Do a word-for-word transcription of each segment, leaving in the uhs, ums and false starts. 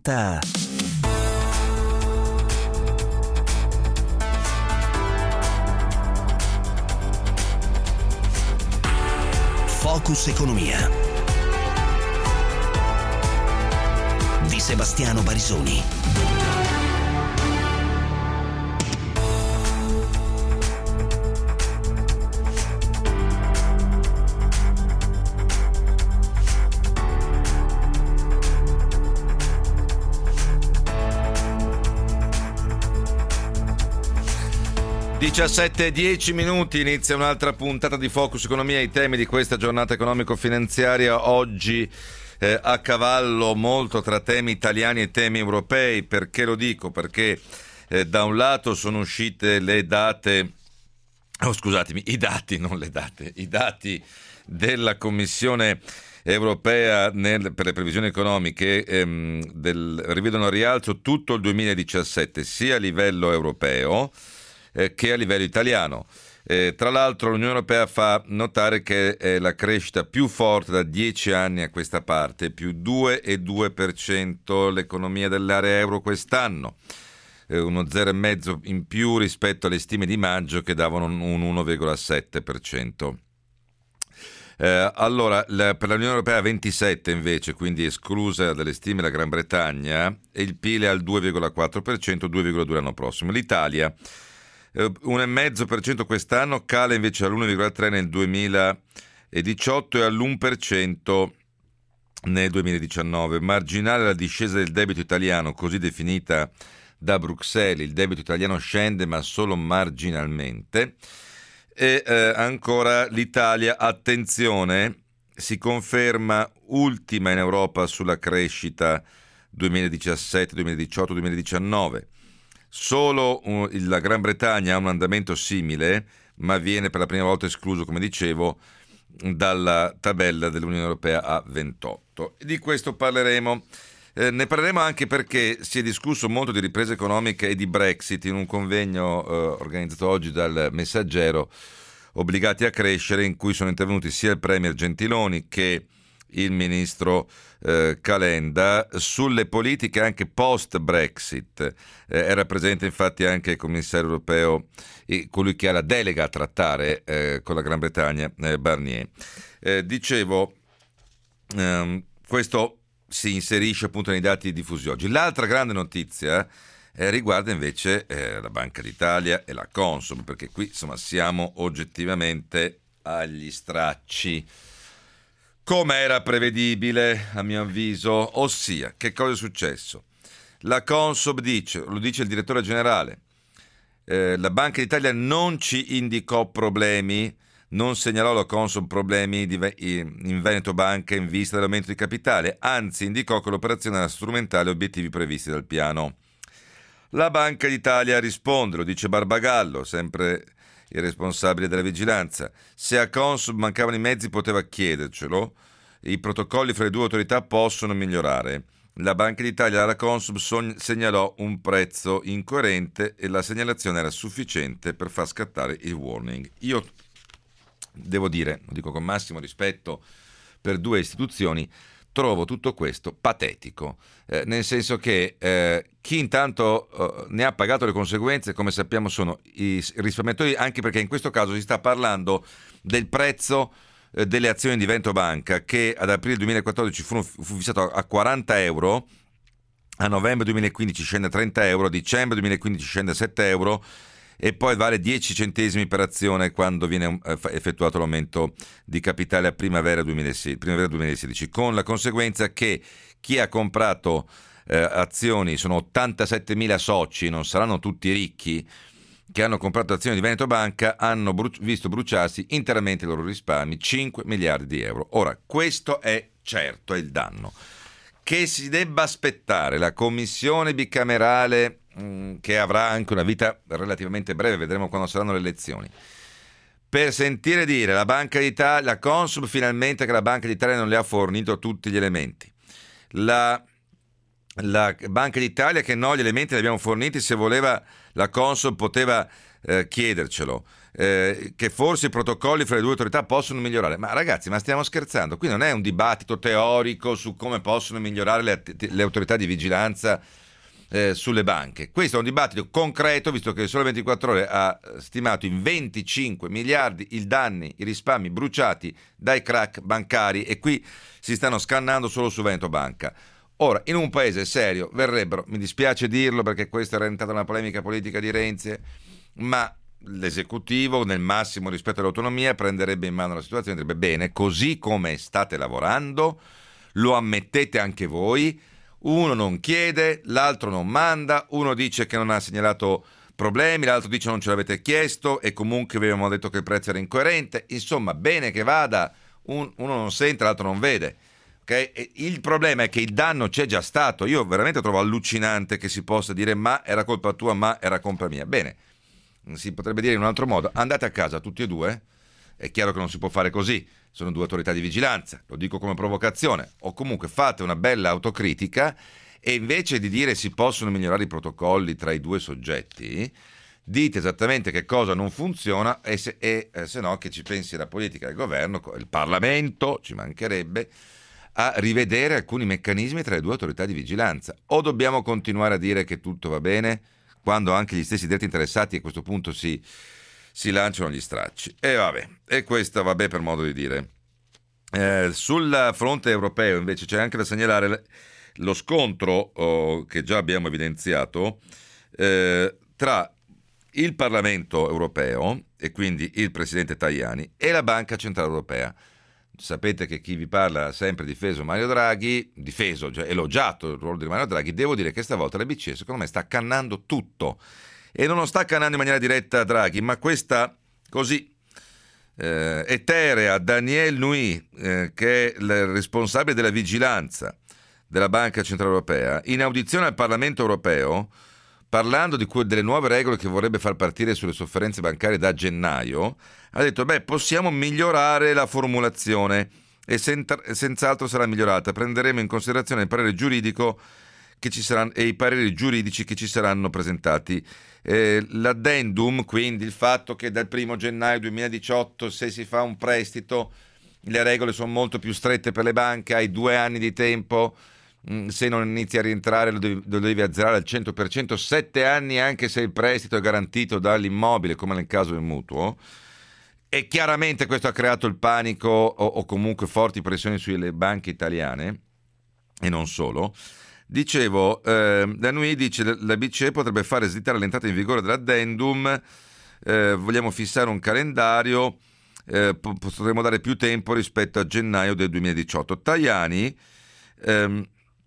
presenta Focus Economia di Sebastiano Barisoni. diciassette e dieci minuti, inizia un'altra puntata di Focus Economia, i temi di questa giornata economico-finanziaria, oggi eh, a cavallo molto tra temi italiani e temi europei. Perché lo dico? Perché eh, da un lato sono uscite le date, oh scusatemi, i dati, non le date, i dati della Commissione europea nel, per le previsioni economiche ehm, del, rivedono a rialzo tutto il duemiladiciassette, sia a livello europeo eh, che a livello italiano. Eh, tra l'altro l'Unione Europea fa notare che è la crescita più forte da dieci anni a questa parte, più due virgola due per cento l'economia dell'area euro quest'anno, eh, uno zero virgola cinque per cento in più rispetto alle stime di maggio che davano un uno virgola sette per cento. Eh, allora, la, per l'Unione Europea ventisette invece, quindi esclusa dalle stime la Gran Bretagna, e il P I L è al due virgola quattro per cento, due virgola due per cento l'anno prossimo. L'Italia eh, uno virgola cinque per cento quest'anno, cala invece all'uno virgola tre per cento nel duemiladiciotto e all'uno per cento nel duemiladiciannove. Marginale la discesa del debito italiano, così definita da Bruxelles. Il debito italiano scende ma solo marginalmente. E eh, ancora l'Italia, attenzione, si conferma ultima in Europa sulla crescita duemiladiciassette, duemiladiciotto, duemiladiciannove. Solo uh, la Gran Bretagna ha un andamento simile, ma viene per la prima volta escluso, come dicevo, dalla tabella dell'Unione Europea a ventotto. E di questo parleremo. Eh, ne parleremo anche perché si è discusso molto di ripresa economica e di Brexit in un convegno eh, organizzato oggi dal Messaggero, Obbligati a crescere, in cui sono intervenuti sia il Premier Gentiloni che il Ministro eh, Calenda sulle politiche anche post-Brexit. Eh, era presente infatti anche il Commissario europeo, e colui che ha la delega a trattare eh, con la Gran Bretagna, eh, Barnier. Eh, dicevo, ehm, questo si inserisce appunto nei dati diffusi oggi. L'altra grande notizia eh, riguarda invece eh, la Banca d'Italia e la Consob, perché qui insomma siamo oggettivamente agli stracci, come era prevedibile a mio avviso. Ossia, che cosa è successo? La Consob dice, lo dice il direttore generale, eh, la Banca d'Italia non ci indicò problemi, non segnalò la Consob problemi in Veneto Banca in vista dell'aumento di capitale, anzi indicò che l'operazione era strumentale a obiettivi previsti dal piano. La Banca d'Italia risponde, lo dice Barbagallo, sempre il responsabile della vigilanza: se a Consob mancavano i mezzi poteva chiedercelo, i protocolli fra le due autorità possono migliorare. La Banca d'Italia alla Consob segnalò un prezzo incoerente e la segnalazione era sufficiente per far scattare il warning. Io devo dire, lo dico con massimo rispetto per due istituzioni, trovo tutto questo patetico, eh, nel senso che eh, chi intanto eh, ne ha pagato le conseguenze, come sappiamo, sono i risparmiatori, anche perché in questo caso si sta parlando del prezzo eh, delle azioni di Veneto Banca, che ad aprile duemilaquattordici fu, fu fissato a quaranta euro, a novembre duemilaquindici scende a trenta euro, a dicembre duemilaquindici scende a sette euro, e poi vale dieci centesimi per azione quando viene effettuato l'aumento di capitale a primavera duemilasedici, primavera duemilasedici, con la conseguenza che chi ha comprato eh, azioni, sono ottantasettemila soci, non saranno tutti ricchi, che hanno comprato azioni di Veneto Banca, hanno bru- visto bruciarsi interamente i loro risparmi, cinque miliardi di euro. Ora, questo è certo, è il danno. Che si debba aspettare la commissione bicamerale, che avrà anche una vita relativamente breve, vedremo quando saranno le elezioni, per sentire dire la Banca d'Italia, la Consob finalmente che la Banca d'Italia non le ha fornito tutti gli elementi, la la Banca d'Italia che no, gli elementi li abbiamo forniti, se voleva la Consob poteva eh, chiedercelo, eh, che forse i protocolli fra le due autorità possono migliorare. Ma ragazzi, ma stiamo scherzando? Qui non è un dibattito teorico su come possono migliorare le, le autorità di vigilanza eh, sulle banche. Questo è un dibattito concreto, visto che Sole ventiquattro Ore ha stimato in venticinque miliardi i danni, i risparmi bruciati dai crack bancari, e qui si stanno scannando solo su Veneto Banca. Ora, in un paese serio verrebbero, mi dispiace dirlo perché questa era diventata una polemica politica di Renzi, ma l'esecutivo, nel massimo rispetto all'autonomia, prenderebbe in mano la situazione e direbbe: bene, così come state lavorando, lo ammettete anche voi, uno non chiede, l'altro non manda, uno dice che non ha segnalato problemi, l'altro dice non ce l'avete chiesto e comunque vi avevamo detto che il prezzo era incoerente. Insomma, bene che vada, un, uno non sente, l'altro non vede. Okay? E il problema è che il danno c'è già stato. Io veramente trovo allucinante che si possa dire ma era colpa tua, ma era colpa mia. Bene, si potrebbe dire in un altro modo: andate a casa tutti e due. È chiaro che non si può fare così, sono due autorità di vigilanza, lo dico come provocazione, o comunque fate una bella autocritica e invece di dire si possono migliorare i protocolli tra i due soggetti, dite esattamente che cosa non funziona e se, e, eh, se no che ci pensi la politica del governo, il Parlamento, ci mancherebbe, a rivedere alcuni meccanismi tra le due autorità di vigilanza. O dobbiamo continuare a dire che tutto va bene quando anche gli stessi diretti interessati a questo punto si, si lanciano gli stracci. E vabbè, e questo vabbè per modo di dire. Eh, sul fronte europeo invece c'è anche da segnalare lo scontro oh, che già abbiamo evidenziato eh, tra il Parlamento europeo e quindi il presidente Tajani e la Banca Centrale Europea. Sapete che chi vi parla ha sempre difeso Mario Draghi, difeso, cioè elogiato il ruolo di Mario Draghi. Devo dire che stavolta la B C E secondo me sta cannando tutto, e non lo sta cannando in maniera diretta a Draghi, ma questa così eh, eterea Daniel Nui, eh, che è il responsabile della vigilanza della Banca Centrale Europea, in audizione al Parlamento Europeo, parlando di que- delle nuove regole che vorrebbe far partire sulle sofferenze bancarie da gennaio, ha detto: beh, possiamo migliorare la formulazione e sen- senz'altro sarà migliorata. Prenderemo in considerazione il parere giuridico che ci saranno e i pareri giuridici che ci saranno presentati. Eh, l'addendum, quindi il fatto che dal primo gennaio duemiladiciotto, se si fa un prestito, le regole sono molto più strette per le banche, hai due anni di tempo. Se non inizi a rientrare lo devi, lo devi azzerare al cento per cento, sette anni anche se il prestito è garantito dall'immobile, come nel caso del mutuo. E chiaramente questo ha creato il panico o, o comunque forti pressioni sulle banche italiane e non solo. Dicevo, eh, Danui dice che la B C E potrebbe fare slittare l'entrata in vigore dell'addendum, eh, vogliamo fissare un calendario, eh, potremmo dare più tempo rispetto a gennaio del duemiladiciotto. Tajani ehm,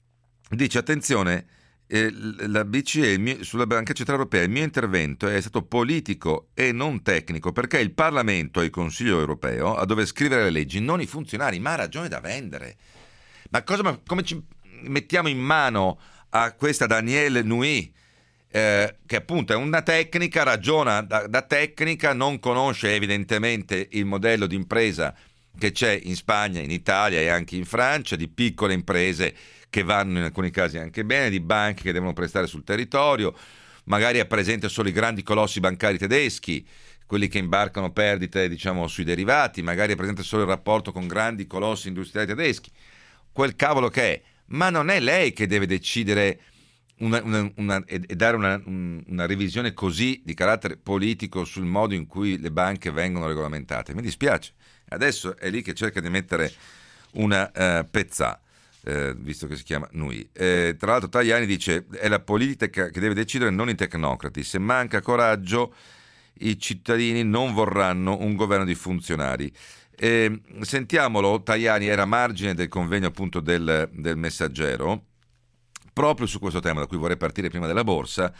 dice: attenzione, eh, la B C E, il mio, sulla Banca Centrale Europea, il mio intervento è stato politico e non tecnico, perché il Parlamento e il Consiglio Europeo a dover scrivere le leggi, non i funzionari. Ma ha ragione da vendere. Ma cosa, ma come ci mettiamo in mano a questa Daniel Nui, eh, che appunto è una tecnica, ragiona da, da tecnica, non conosce evidentemente il modello di impresa che c'è in Spagna, in Italia e anche in Francia, di piccole imprese che vanno in alcuni casi anche bene, di banche che devono prestare sul territorio, magari ha presente solo i grandi colossi bancari tedeschi, quelli che imbarcano perdite, diciamo, sui derivati, magari è presente solo il rapporto con grandi colossi industriali tedeschi, quel cavolo che è. Ma non è lei che deve decidere una, una, una, e dare una, una revisione così di carattere politico sul modo in cui le banche vengono regolamentate. Mi dispiace. Adesso è lì che cerca di mettere una uh, pezzà, eh, visto che si chiama Nui. Eh, tra l'altro Tajani dice: è la politica che deve decidere, non i tecnocrati. Se manca coraggio, i cittadini non vorranno un governo di funzionari. Eh, sentiamolo, Tajani era a margine del convegno appunto del, del Messaggero, proprio su questo tema da cui vorrei partire prima della borsa,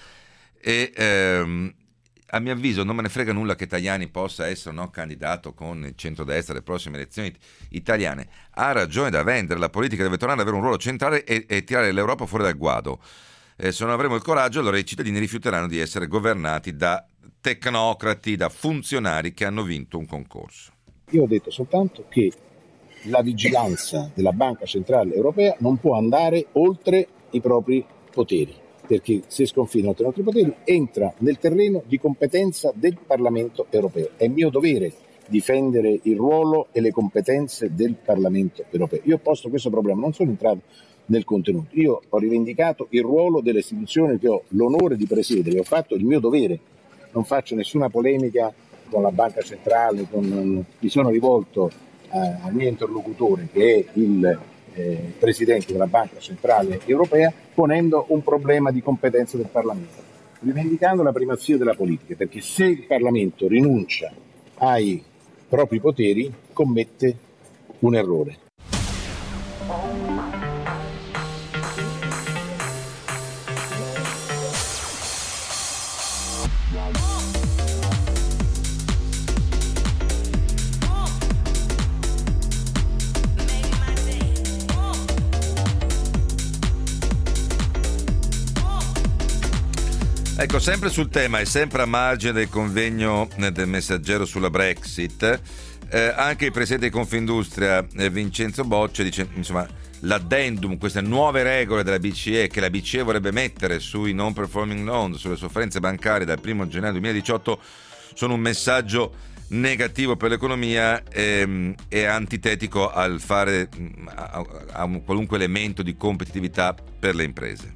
e ehm, a mio avviso non me ne frega nulla che Tajani possa essere o no candidato con il centrodestra alle prossime elezioni italiane. Ha ragione da vendere, la politica deve tornare ad avere un ruolo centrale e, e tirare l'Europa fuori dal guado. Eh, se non avremo il coraggio, allora i cittadini rifiuteranno di essere governati da tecnocrati, da funzionari che hanno vinto un concorso. Io ho detto soltanto che la vigilanza della Banca Centrale Europea non può andare oltre i propri poteri, perché se sconfina oltre i nostri poteri entra nel terreno di competenza del Parlamento europeo. È mio dovere difendere il ruolo e le competenze del Parlamento europeo. Io ho posto questo problema, non sono entrato nel contenuto, io ho rivendicato il ruolo delle istituzioni che ho l'onore di presiedere, ho fatto il mio dovere, non faccio nessuna polemica con la Banca Centrale, con, mi sono rivolto eh, al mio interlocutore che è il eh, Presidente della Banca Centrale Europea, ponendo un problema di competenza del Parlamento, rivendicando la primazia della politica, perché se il Parlamento rinuncia ai propri poteri commette un errore. Ecco, sempre sul tema e sempre a margine del convegno del Messaggero sulla Brexit, eh, anche il presidente di Confindustria eh, Vincenzo Boccia dice, insomma, l'addendum, queste nuove regole della B C E che la B C E vorrebbe mettere sui non performing loan, sulle sofferenze bancarie dal primo gennaio duemiladiciotto, sono un messaggio negativo per l'economia e, e antitetico al fare a, a un qualunque elemento di competitività per le imprese.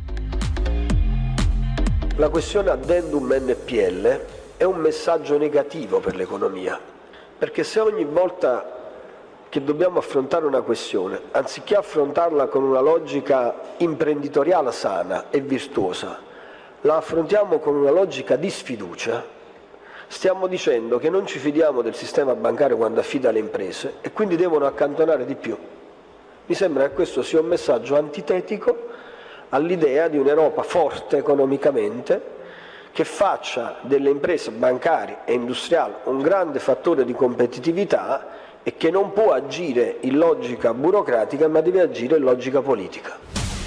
La questione addendum N P L è un messaggio negativo per l'economia, perché se ogni volta che dobbiamo affrontare una questione, anziché affrontarla con una logica imprenditoriale sana e virtuosa, la affrontiamo con una logica di sfiducia, stiamo dicendo che non ci fidiamo del sistema bancario quando affida le imprese e quindi devono accantonare di più. Mi sembra che questo sia un messaggio antitetico all'idea di un'Europa forte economicamente, che faccia delle imprese bancarie e industriali un grande fattore di competitività e che non può agire in logica burocratica ma deve agire in logica politica.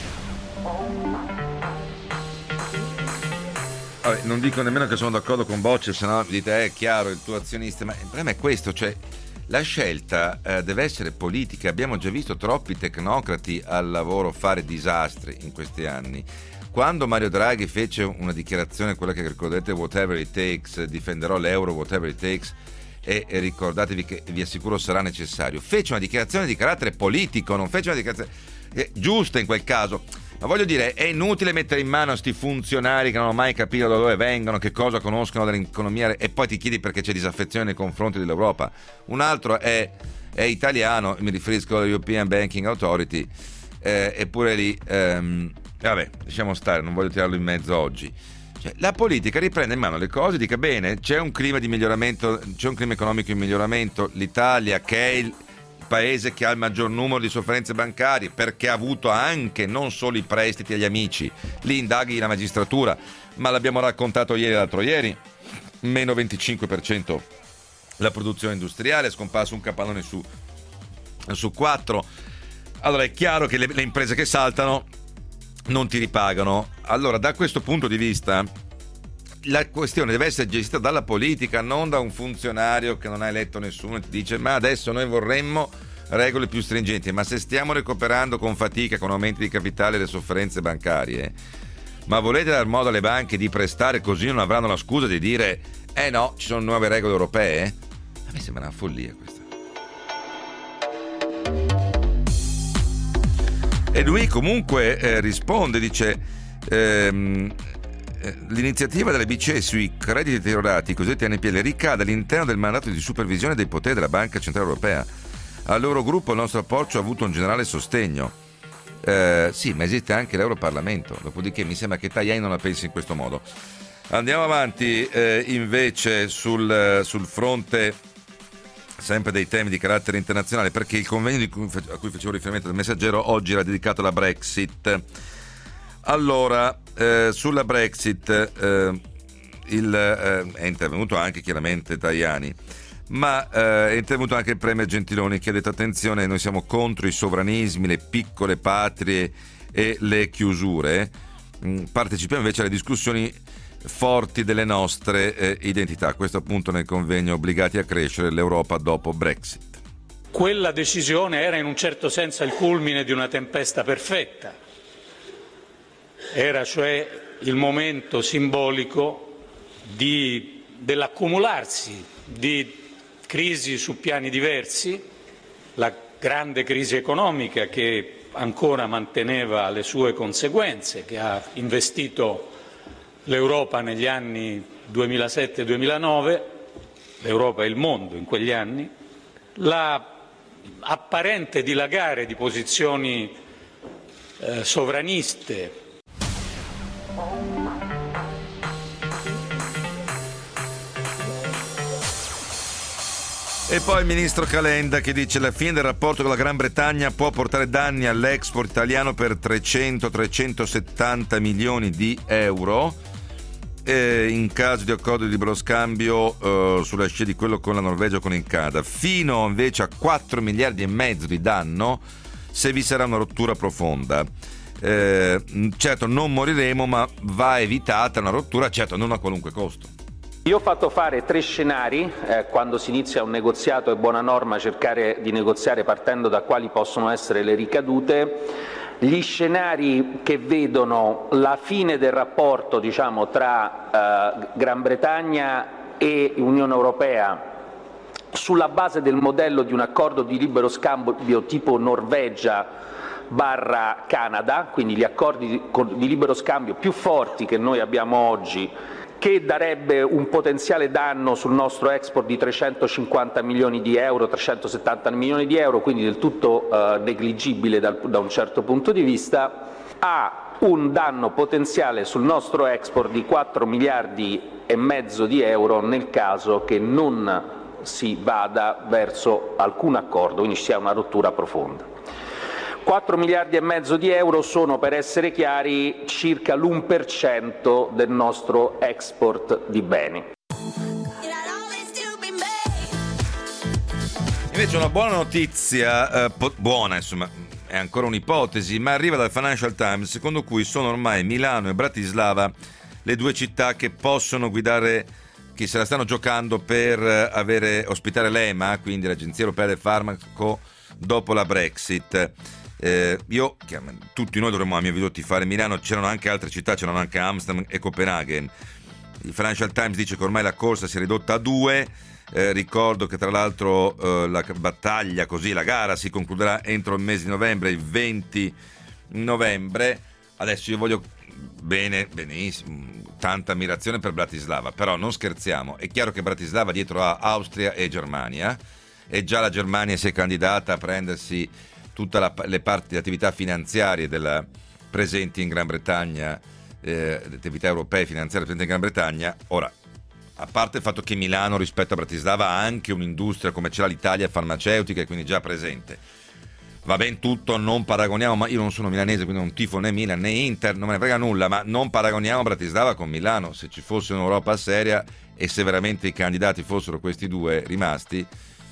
Vabbè, non dico nemmeno che sono d'accordo con Boccia, se no dite è chiaro il tuo azionista, ma il problema è questo, cioè la scelta eh, deve essere politica. Abbiamo già visto troppi tecnocrati al lavoro fare disastri in questi anni. Quando Mario Draghi fece una dichiarazione, quella che ricordate, whatever it takes, difenderò l'euro whatever it takes, e, e ricordatevi che vi assicuro sarà necessario, fece una dichiarazione di carattere politico, non fece una dichiarazione eh, giusta in quel caso. Ma voglio dire, è inutile mettere in mano a sti funzionari che non hanno mai capito da dove vengono, che cosa conoscono dell'economia, e poi ti chiedi perché c'è disaffezione nei confronti dell'Europa. Un altro è, è italiano, mi riferisco all'European Banking Authority, eh, eppure lì, ehm, vabbè, lasciamo stare, non voglio tirarlo in mezzo oggi. Cioè, la politica riprende in mano le cose, dica bene, c'è un clima di miglioramento, c'è un clima economico in miglioramento, l'Italia che è il paese che ha il maggior numero di sofferenze bancarie perché ha avuto anche non solo i prestiti agli amici, li indaghi la magistratura, ma l'abbiamo raccontato ieri e l'altro ieri, meno venticinque per cento la produzione industriale, è scomparso un capannone su, su quattro. Allora è chiaro che le, le imprese che saltano non ti ripagano. Allora da questo punto di vista la questione deve essere gestita dalla politica, non da un funzionario che non ha eletto nessuno e ti dice ma adesso noi vorremmo regole più stringenti, ma se stiamo recuperando con fatica, con aumenti di capitale, le sofferenze bancarie, ma volete dar modo alle banche di prestare così non avranno la scusa di dire eh no, ci sono nuove regole europee? A me sembra una follia questa. E lui comunque eh, risponde, dice ehm, l'iniziativa della B C E sui crediti deteriorati, i cosiddetti N P L, ricade all'interno del mandato di supervisione dei poteri della Banca Centrale Europea. All'Eurogruppo il nostro approccio ha avuto un generale sostegno. Eh, sì, ma esiste anche l'Europarlamento, dopodiché mi sembra che Tajani non la pensi in questo modo. Andiamo avanti eh, invece sul, sul fronte sempre dei temi di carattere internazionale, perché il convegno di cui, a cui facevo riferimento del Messaggero oggi era dedicato alla Brexit. Allora, eh, sulla Brexit eh, il, eh, è intervenuto anche chiaramente Tajani, ma eh, è intervenuto anche il premier Gentiloni, che ha detto attenzione, noi siamo contro i sovranismi, le piccole patrie e le chiusure, mm, partecipiamo invece alle discussioni forti delle nostre eh, identità. Questo appunto nel convegno Obbligati a crescere, l'Europa dopo Brexit. Quella decisione era in un certo senso il culmine di una tempesta perfetta, Era cioè il momento simbolico di, dell'accumularsi di crisi su piani diversi, la grande crisi economica che ancora manteneva le sue conseguenze, che ha investito l'Europa negli anni duemilasette duemilanove, l'Europa e il mondo in quegli anni, la apparente dilagare di posizioni eh, sovraniste. E poi il ministro Calenda che dice: la fine del rapporto con la Gran Bretagna può portare danni all'export italiano per trecento trecentosettanta milioni di euro eh, in caso di accordo di libero scambio eh, sulla scia di quello con la Norvegia o con il Canada, fino invece a quattro miliardi e mezzo di danno se vi sarà una rottura profonda. Eh, certo non moriremo, ma va evitata una rottura, certo non a qualunque costo. Io ho fatto fare tre scenari, eh, quando si inizia un negoziato è buona norma cercare di negoziare partendo da quali possono essere le ricadute. Gli scenari che vedono la fine del rapporto, diciamo, tra eh, Gran Bretagna e Unione Europea sulla base del modello di un accordo di libero scambio tipo Norvegia barra Canada, quindi gli accordi di, di libero scambio più forti che noi abbiamo oggi, che darebbe un potenziale danno sul nostro export di trecentocinquanta milioni di euro, trecentosettanta milioni di euro, quindi del tutto eh, negligibile dal, da un certo punto di vista, ha un danno potenziale sul nostro export di quattro miliardi e mezzo di euro nel caso che non si vada verso alcun accordo, quindi ci sia una rottura profonda. quattro miliardi e mezzo di euro sono, per essere chiari, circa l'uno per cento del nostro export di beni. Invece una buona notizia, eh, po- buona insomma, è ancora un'ipotesi, ma arriva dal Financial Times, secondo cui sono ormai Milano e Bratislava le due città che possono guidare, che se la stanno giocando per avere ospitare l'E M A, quindi l'Agenzia Europea del Farmaco, dopo la Brexit. Eh, io, tutti noi dovremmo a mio avviso tifare Milano, c'erano anche altre città, c'erano anche Amsterdam e Copenaghen. Il Financial Times dice che ormai la corsa si è ridotta a due, eh, ricordo che tra l'altro eh, la battaglia, così la gara si concluderà entro il mese di novembre, il venti novembre. Adesso io voglio bene, benissimo, tanta ammirazione per Bratislava, però non scherziamo, è chiaro che Bratislava dietro ha Austria e Germania, e già la Germania si è candidata a prendersi tutte le parti di attività finanziarie della, presenti in Gran Bretagna, eh, attività europee finanziarie presenti in Gran Bretagna. Ora, a parte il fatto che Milano rispetto a Bratislava ha anche un'industria come ce l'ha l'Italia farmaceutica, e quindi già presente, va ben tutto, non paragoniamo, ma io non sono milanese, quindi non tifo né Milan né Inter, non me ne frega nulla, ma non paragoniamo Bratislava con Milano. Se ci fosse un'Europa seria e se veramente i candidati fossero questi due rimasti,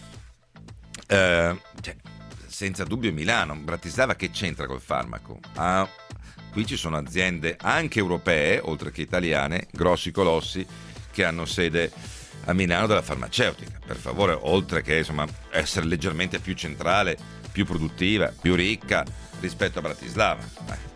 eh, cioè, senza dubbio Milano. Bratislava che c'entra col farmaco? Ah, qui ci sono aziende anche europee, oltre che italiane, grossi colossi, che hanno sede a Milano della farmaceutica. Per favore, oltre che insomma essere leggermente più centrale, più produttiva, più ricca rispetto a Bratislava. Eh.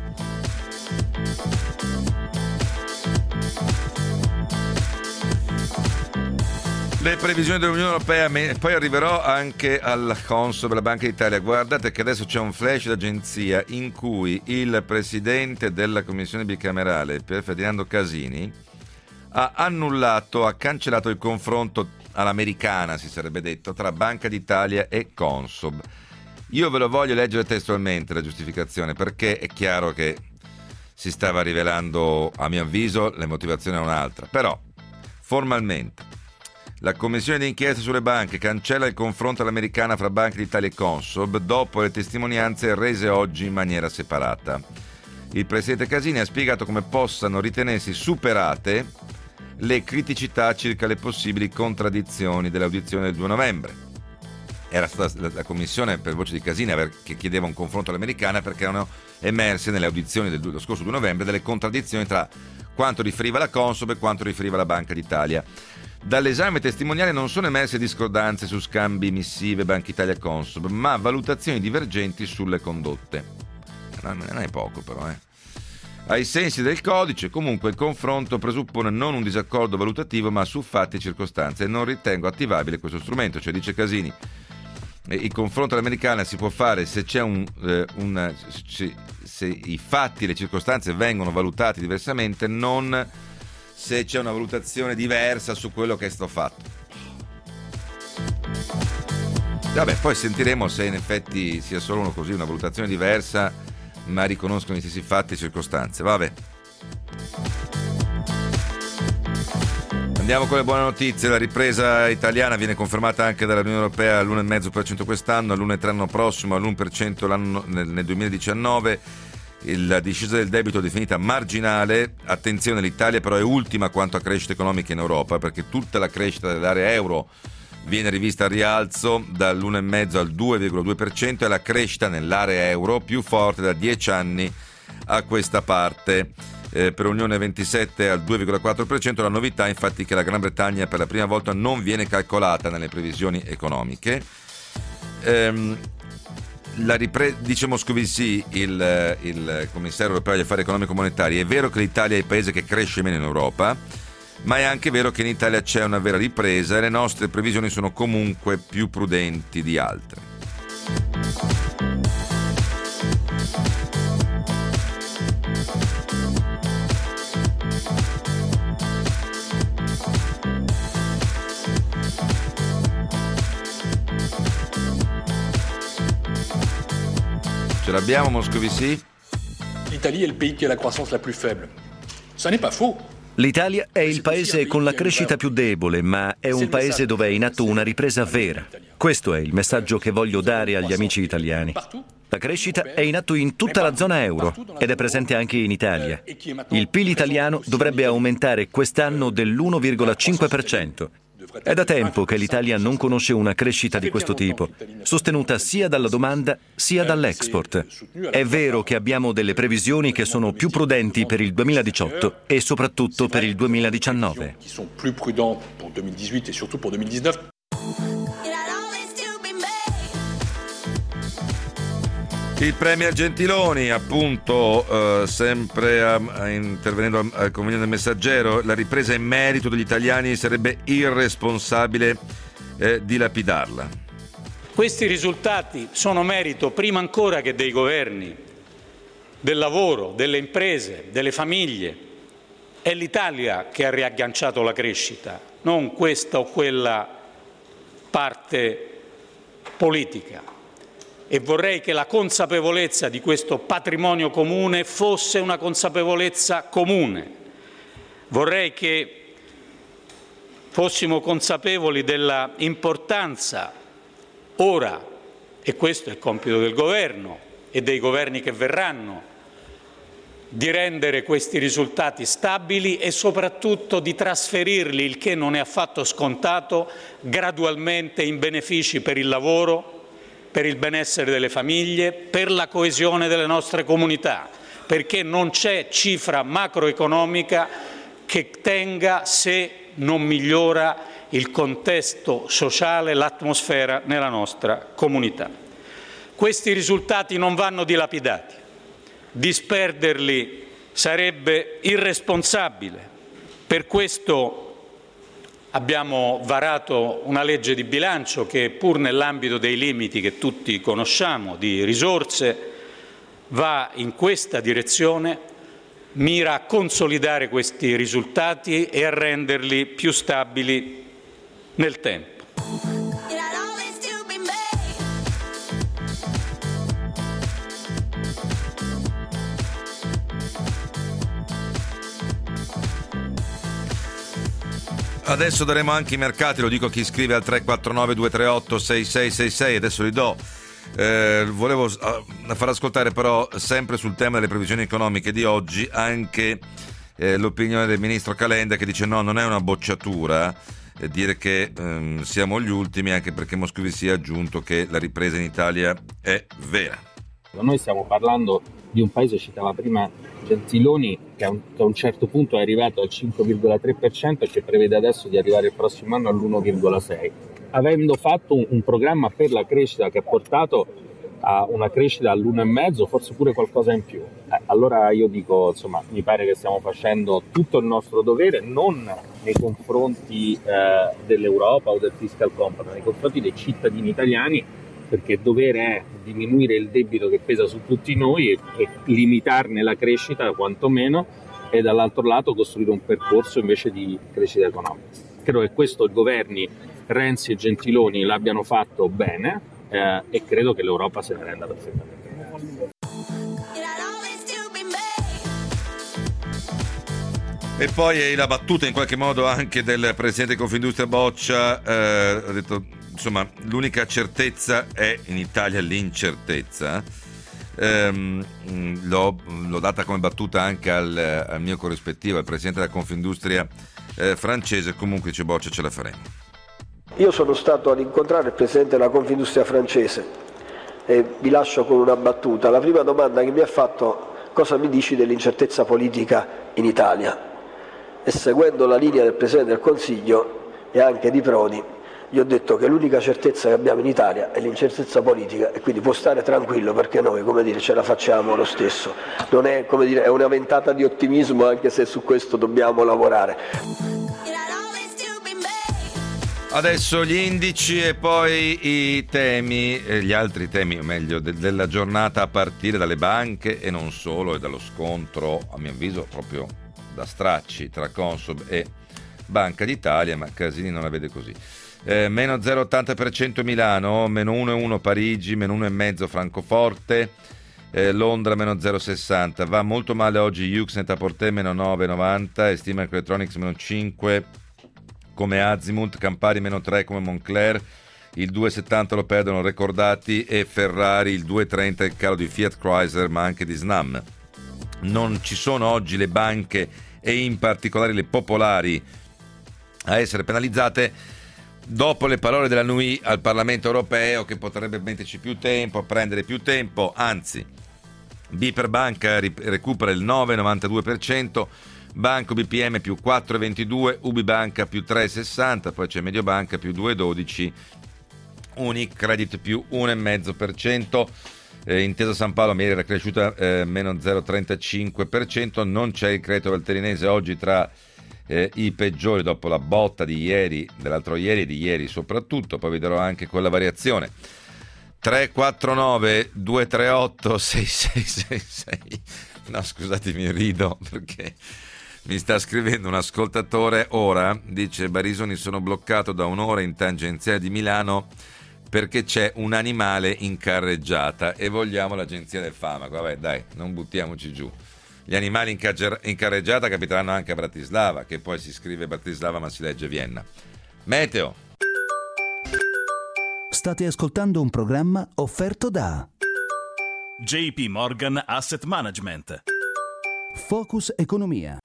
Le previsioni dell'Unione Europea, poi arriverò anche alla Consob, la Banca d'Italia. Guardate che adesso c'è un flash d'agenzia in cui il presidente della commissione bicamerale, Pier Ferdinando Casini, ha annullato, ha cancellato il confronto all'americana, si sarebbe detto, tra Banca d'Italia e Consob. Io ve lo voglio leggere testualmente la giustificazione, perché è chiaro che si stava rivelando, a mio avviso, la motivazione è un'altra. Però, formalmente, la commissione d'inchiesta sulle banche cancella il confronto all'americana fra Banca d'Italia e Consob dopo le testimonianze rese oggi in maniera separata. Il presidente Casini ha spiegato come possano ritenersi superate le criticità circa le possibili contraddizioni dell'audizione del due novembre. Era stata la, la commissione, per voce di Casini, che chiedeva un confronto all'americana perché erano emerse nelle audizioni del, dello scorso due novembre delle contraddizioni tra quanto riferiva la Consob e quanto riferiva la Banca d'Italia. Dall'esame testimoniale non sono emerse discordanze su scambi missive Banca Italia-Consob, ma valutazioni divergenti sulle condotte. Non è poco però, eh. Ai sensi del codice, comunque, il confronto presuppone non un disaccordo valutativo, ma su fatti e circostanze, e non ritengo attivabile questo strumento. Cioè, dice Casini, il confronto all'americana si può fare se c'è un, eh, una, se, se i fatti e le circostanze vengono valutati diversamente, non se c'è una valutazione diversa su quello che è stato fatto. Vabbè, poi sentiremo se in effetti sia solo uno così, una valutazione diversa, ma riconoscono gli stessi fatti e circostanze. Vabbè. Andiamo con le buone notizie. La ripresa italiana viene confermata anche dall'Unione Europea all'uno virgola cinque per cento quest'anno, all'uno virgola tre l'anno prossimo, all'uno per cento l'anno, nel, nel duemiladiciannove. La discesa del debito è definita marginale. Attenzione, l'Italia però è ultima quanto a crescita economica in Europa, perché tutta la crescita dell'area euro viene rivista al rialzo dall'uno virgola cinque al due virgola due per cento, e la crescita nell'area euro più forte da dieci anni a questa parte. Eh, per l'Unione ventisette al due virgola quattro per cento. La novità infatti è che la Gran Bretagna per la prima volta non viene calcolata nelle previsioni economiche. Ehm, la ripre- dice Moscovici, il, il commissario europeo agli affari economico-monetari, è vero che l'Italia è il paese che cresce meno in Europa, ma è anche vero che in Italia c'è una vera ripresa e le nostre previsioni sono comunque più prudenti di altre. Ce l'abbiamo Moscovici? L'Italie è il paese che ha la croissance la più faible. Ce n'est pas faux. L'Italia è il paese con la crescita più debole, ma è un paese dove è in atto una ripresa vera. Questo è il messaggio che voglio dare agli amici italiani. La crescita è in atto in tutta la zona euro ed è presente anche in Italia. Il P I L italiano dovrebbe aumentare quest'anno dell'uno virgola cinque per cento. È da tempo che l'Italia non conosce una crescita di questo tipo, sostenuta sia dalla domanda sia dall'export. È vero che abbiamo delle previsioni che sono più prudenti per il duemiladiciotto e soprattutto per il duemiladiciannove. Il Premier Gentiloni, appunto, eh, sempre a, a, intervenendo al, al convegno del Messaggero, la ripresa in merito degli italiani sarebbe irresponsabile eh, dilapidarla. Questi risultati sono merito prima ancora che dei governi, del lavoro, delle imprese, delle famiglie. È l'Italia che ha riagganciato la crescita, non questa o quella parte politica. E vorrei che la consapevolezza di questo patrimonio comune fosse una consapevolezza comune. Vorrei che fossimo consapevoli della importanza ora, e questo è il compito del Governo e dei governi che verranno, di rendere questi risultati stabili e soprattutto di trasferirli, il che non è affatto scontato, gradualmente in benefici per il lavoro, per il benessere delle famiglie, per la coesione delle nostre comunità, perché non c'è cifra macroeconomica che tenga se non migliora il contesto sociale, l'atmosfera nella nostra comunità. Questi risultati non vanno dilapidati, disperderli sarebbe irresponsabile. Per questo abbiamo varato una legge di bilancio che, pur nell'ambito dei limiti che tutti conosciamo di risorse, va in questa direzione, mira a consolidare questi risultati e a renderli più stabili nel tempo. Adesso daremo anche i mercati, lo dico a chi scrive al tre quattro nove due tre otto sei sei sei sei, adesso li do. Eh, volevo uh, far ascoltare però, sempre sul tema delle previsioni economiche di oggi, anche eh, l'opinione del ministro Calenda, che dice no, non è una bocciatura eh, dire che ehm, siamo gli ultimi, anche perché Moscovici ha aggiunto che la ripresa in Italia è vera. Noi stiamo parlando di un paese, citava prima Gentiloni, che a un, che a un certo punto è arrivato al cinque virgola tre per cento e che prevede adesso di arrivare il prossimo anno all'uno virgola sei per cento, avendo fatto un, un programma per la crescita che ha portato a una crescita all'uno virgola cinque, forse pure qualcosa in più. Eh, allora io dico, insomma, mi pare che stiamo facendo tutto il nostro dovere, non nei confronti eh, dell'Europa o del fiscal compact, ma nei confronti dei cittadini italiani, perché il dovere è diminuire il debito che pesa su tutti noi e, e limitarne la crescita quantomeno, e dall'altro lato costruire un percorso invece di crescita economica. Credo che questo i governi Renzi e Gentiloni l'abbiano fatto bene eh, e credo che l'Europa se ne renda perfettamente conto. E poi la battuta in qualche modo anche del presidente Confindustria Boccia, eh, ha detto insomma l'unica certezza è in Italia l'incertezza. ehm, l'ho, l'ho data come battuta anche al, al mio corrispettivo, al presidente della Confindustria eh, francese. Comunque dice Boccia, ce la faremo. Io sono stato ad incontrare il presidente della Confindustria francese e vi lascio con una battuta. La prima domanda che mi ha fatto: cosa mi dici dell'incertezza politica in Italia? E seguendo la linea del Presidente del Consiglio e anche di Prodi, gli ho detto che l'unica certezza che abbiamo in Italia è l'incertezza politica, e quindi può stare tranquillo perché noi, come dire, ce la facciamo lo stesso. Non è, come dire, è una ventata di ottimismo, anche se su questo dobbiamo lavorare. Adesso gli indici e poi i temi, gli altri temi, o meglio, de- della giornata, a partire dalle banche e non solo, e dallo scontro, a mio avviso, proprio da stracci tra Consob e Banca d'Italia, ma Casini non la vede così. Eh, meno zero virgola ottanta per cento Milano, meno uno virgola uno Parigi, meno uno virgola cinque Francoforte, eh, Londra meno zero virgola sessanta. Va molto male oggi Uxnet a Portè, meno nove virgola novanta, e Steam Electronics meno cinque come Azimut, Campari meno tre come Moncler, il due virgola settanta lo perdono Recordati, e Ferrari il due virgola trenta il calo di Fiat Chrysler, ma anche di Snam. Non ci sono oggi le banche, e in particolare le popolari, a essere penalizzate dopo le parole della N U I al Parlamento europeo, che potrebbe metterci più tempo, prendere più tempo. Anzi, B per Banca recupera il nove virgola novantadue per cento, Banco B P M più quattro virgola ventidue, Ubibanca più tre virgola sessanta, poi c'è Mediobanca più due virgola dodici, Unicredit più uno virgola cinque per cento. Eh, Intesa San Paolo ieri era cresciuta eh, meno zero virgola trentacinque per cento. Non c'è il credito valtellinese oggi tra eh, i peggiori dopo la botta di ieri, dell'altro ieri e di ieri soprattutto. Poi vi darò anche quella variazione. Tre quattro nove due tre otto sei sei sei sei. No, scusatemi, rido perché mi sta scrivendo un ascoltatore ora, dice: Barisoni, sono bloccato da un'ora in tangenziale di Milano perché c'è un animale in carreggiata e vogliamo l'agenzia del farmaco. Vabbè, dai, non buttiamoci giù. Gli animali in, cagger- in carreggiata capiteranno anche a Bratislava, che poi si scrive Bratislava ma si legge Vienna. Meteo. State ascoltando un programma offerto da J P Morgan Asset Management. Focus Economia.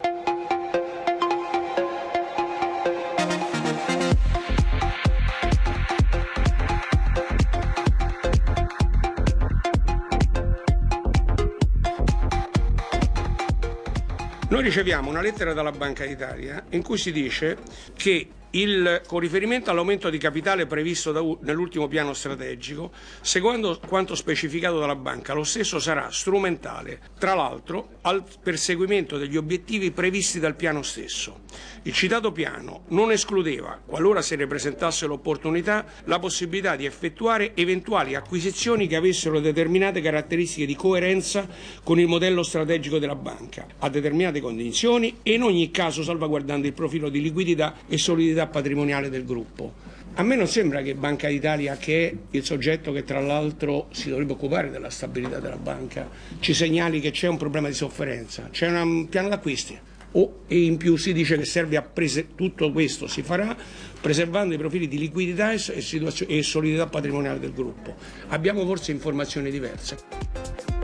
Noi riceviamo una lettera dalla Banca d'Italia in cui si dice che il, con riferimento all'aumento di capitale previsto da, nell'ultimo piano strategico, secondo quanto specificato dalla banca, lo stesso sarà strumentale, tra l'altro, al perseguimento degli obiettivi previsti dal piano stesso. Il citato piano non escludeva, qualora se ne presentasse l'opportunità, la possibilità di effettuare eventuali acquisizioni che avessero determinate caratteristiche di coerenza con il modello strategico della banca, a determinate condizioni e in ogni caso salvaguardando il profilo di liquidità e solidità patrimoniale del gruppo. A me non sembra che Banca d'Italia, che è il soggetto che tra l'altro si dovrebbe occupare della stabilità della banca, ci segnali che c'è un problema di sofferenza, c'è un piano d'acquisti. O, e in più si dice che serve a prese- tutto questo si farà preservando i profili di liquidità e, e, situazio- e solidità patrimoniale del gruppo. Abbiamo forse informazioni diverse.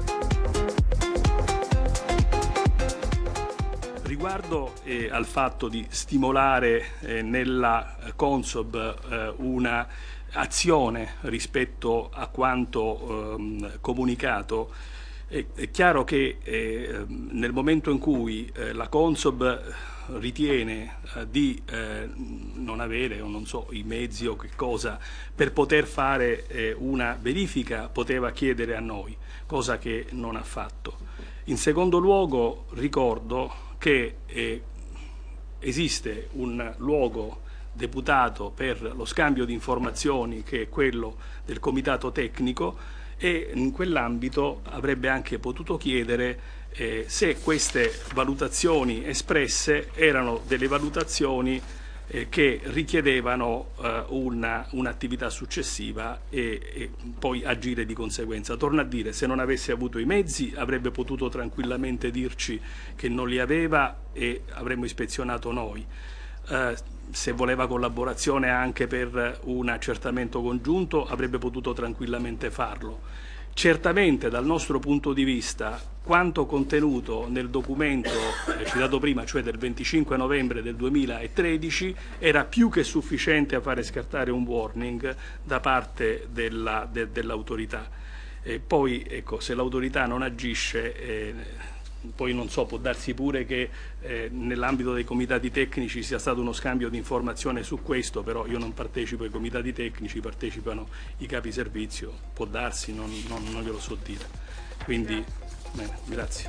Riguardo eh, al fatto di stimolare eh, nella Consob eh, una azione rispetto a quanto ehm, comunicato, è, è chiaro che eh, nel momento in cui eh, la Consob ritiene eh, di eh, non avere o non so i mezzi o che cosa per poter fare eh, una verifica, poteva chiedere a noi, cosa che non ha fatto. In secondo luogo ricordo che eh, esiste un luogo deputato per lo scambio di informazioni, che è quello del Comitato Tecnico, e in quell'ambito avrebbe anche potuto chiedere eh, se queste valutazioni espresse erano delle valutazioni eh, che richiedevano eh, una, un'attività successiva e, e poi agire di conseguenza. Torno a dire, se non avesse avuto i mezzi avrebbe potuto tranquillamente dirci che non li aveva e avremmo ispezionato noi. Eh, se voleva collaborazione anche per un accertamento congiunto avrebbe potuto tranquillamente farlo. Certamente dal nostro punto di vista quanto contenuto nel documento eh, citato prima, cioè del venticinque novembre del duemilatredici, era più che sufficiente a fare scattare un warning da parte della, de, dell'autorità. E poi ecco, se l'autorità non agisce, eh, poi non so, può darsi pure che eh, nell'ambito dei comitati tecnici sia stato uno scambio di informazione su questo, però io non partecipo ai comitati tecnici, partecipano i capi servizio, può darsi, non, non, non glielo so dire. Quindi, bene, grazie.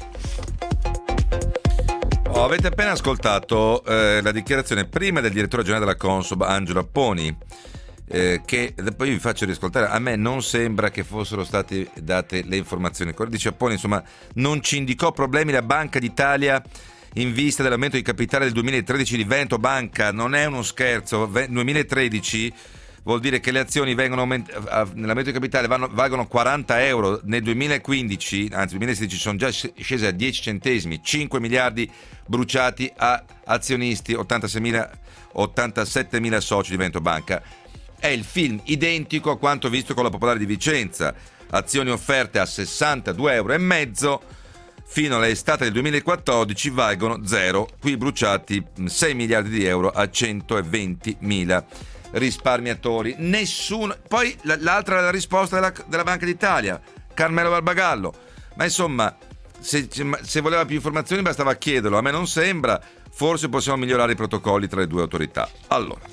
Oh, avete appena ascoltato eh, la dichiarazione prima del direttore generale della Consob, Angelo Apponi, Eh, che poi vi faccio riascoltare. A me non sembra che fossero state date le informazioni. Dice Apponi, insomma, non ci indicò problemi la Banca d'Italia in vista dell'aumento di capitale del duemilatredici di Veneto Banca. Non è uno scherzo. duemilatredici vuol dire che le azioni vengono aument- nell'aumento di capitale vanno, valgono quaranta euro. Nel duemilaquindici, anzi duemilasedici, sono già scese a dieci centesimi, cinque miliardi bruciati a azionisti, ottantasettemila soci di Veneto Banca. È il film identico a quanto visto con la Popolare di Vicenza, azioni offerte a sessantadue euro e mezzo, fino all'estate del duemilaquattordici valgono zero, qui bruciati sei miliardi di euro a centoventimila risparmiatori. Nessuno. Poi l'altra la risposta della, della Banca d'Italia, Carmelo Barbagallo, ma insomma se, se voleva più informazioni bastava chiederlo. A me non sembra, forse possiamo migliorare i protocolli tra le due autorità. Allora,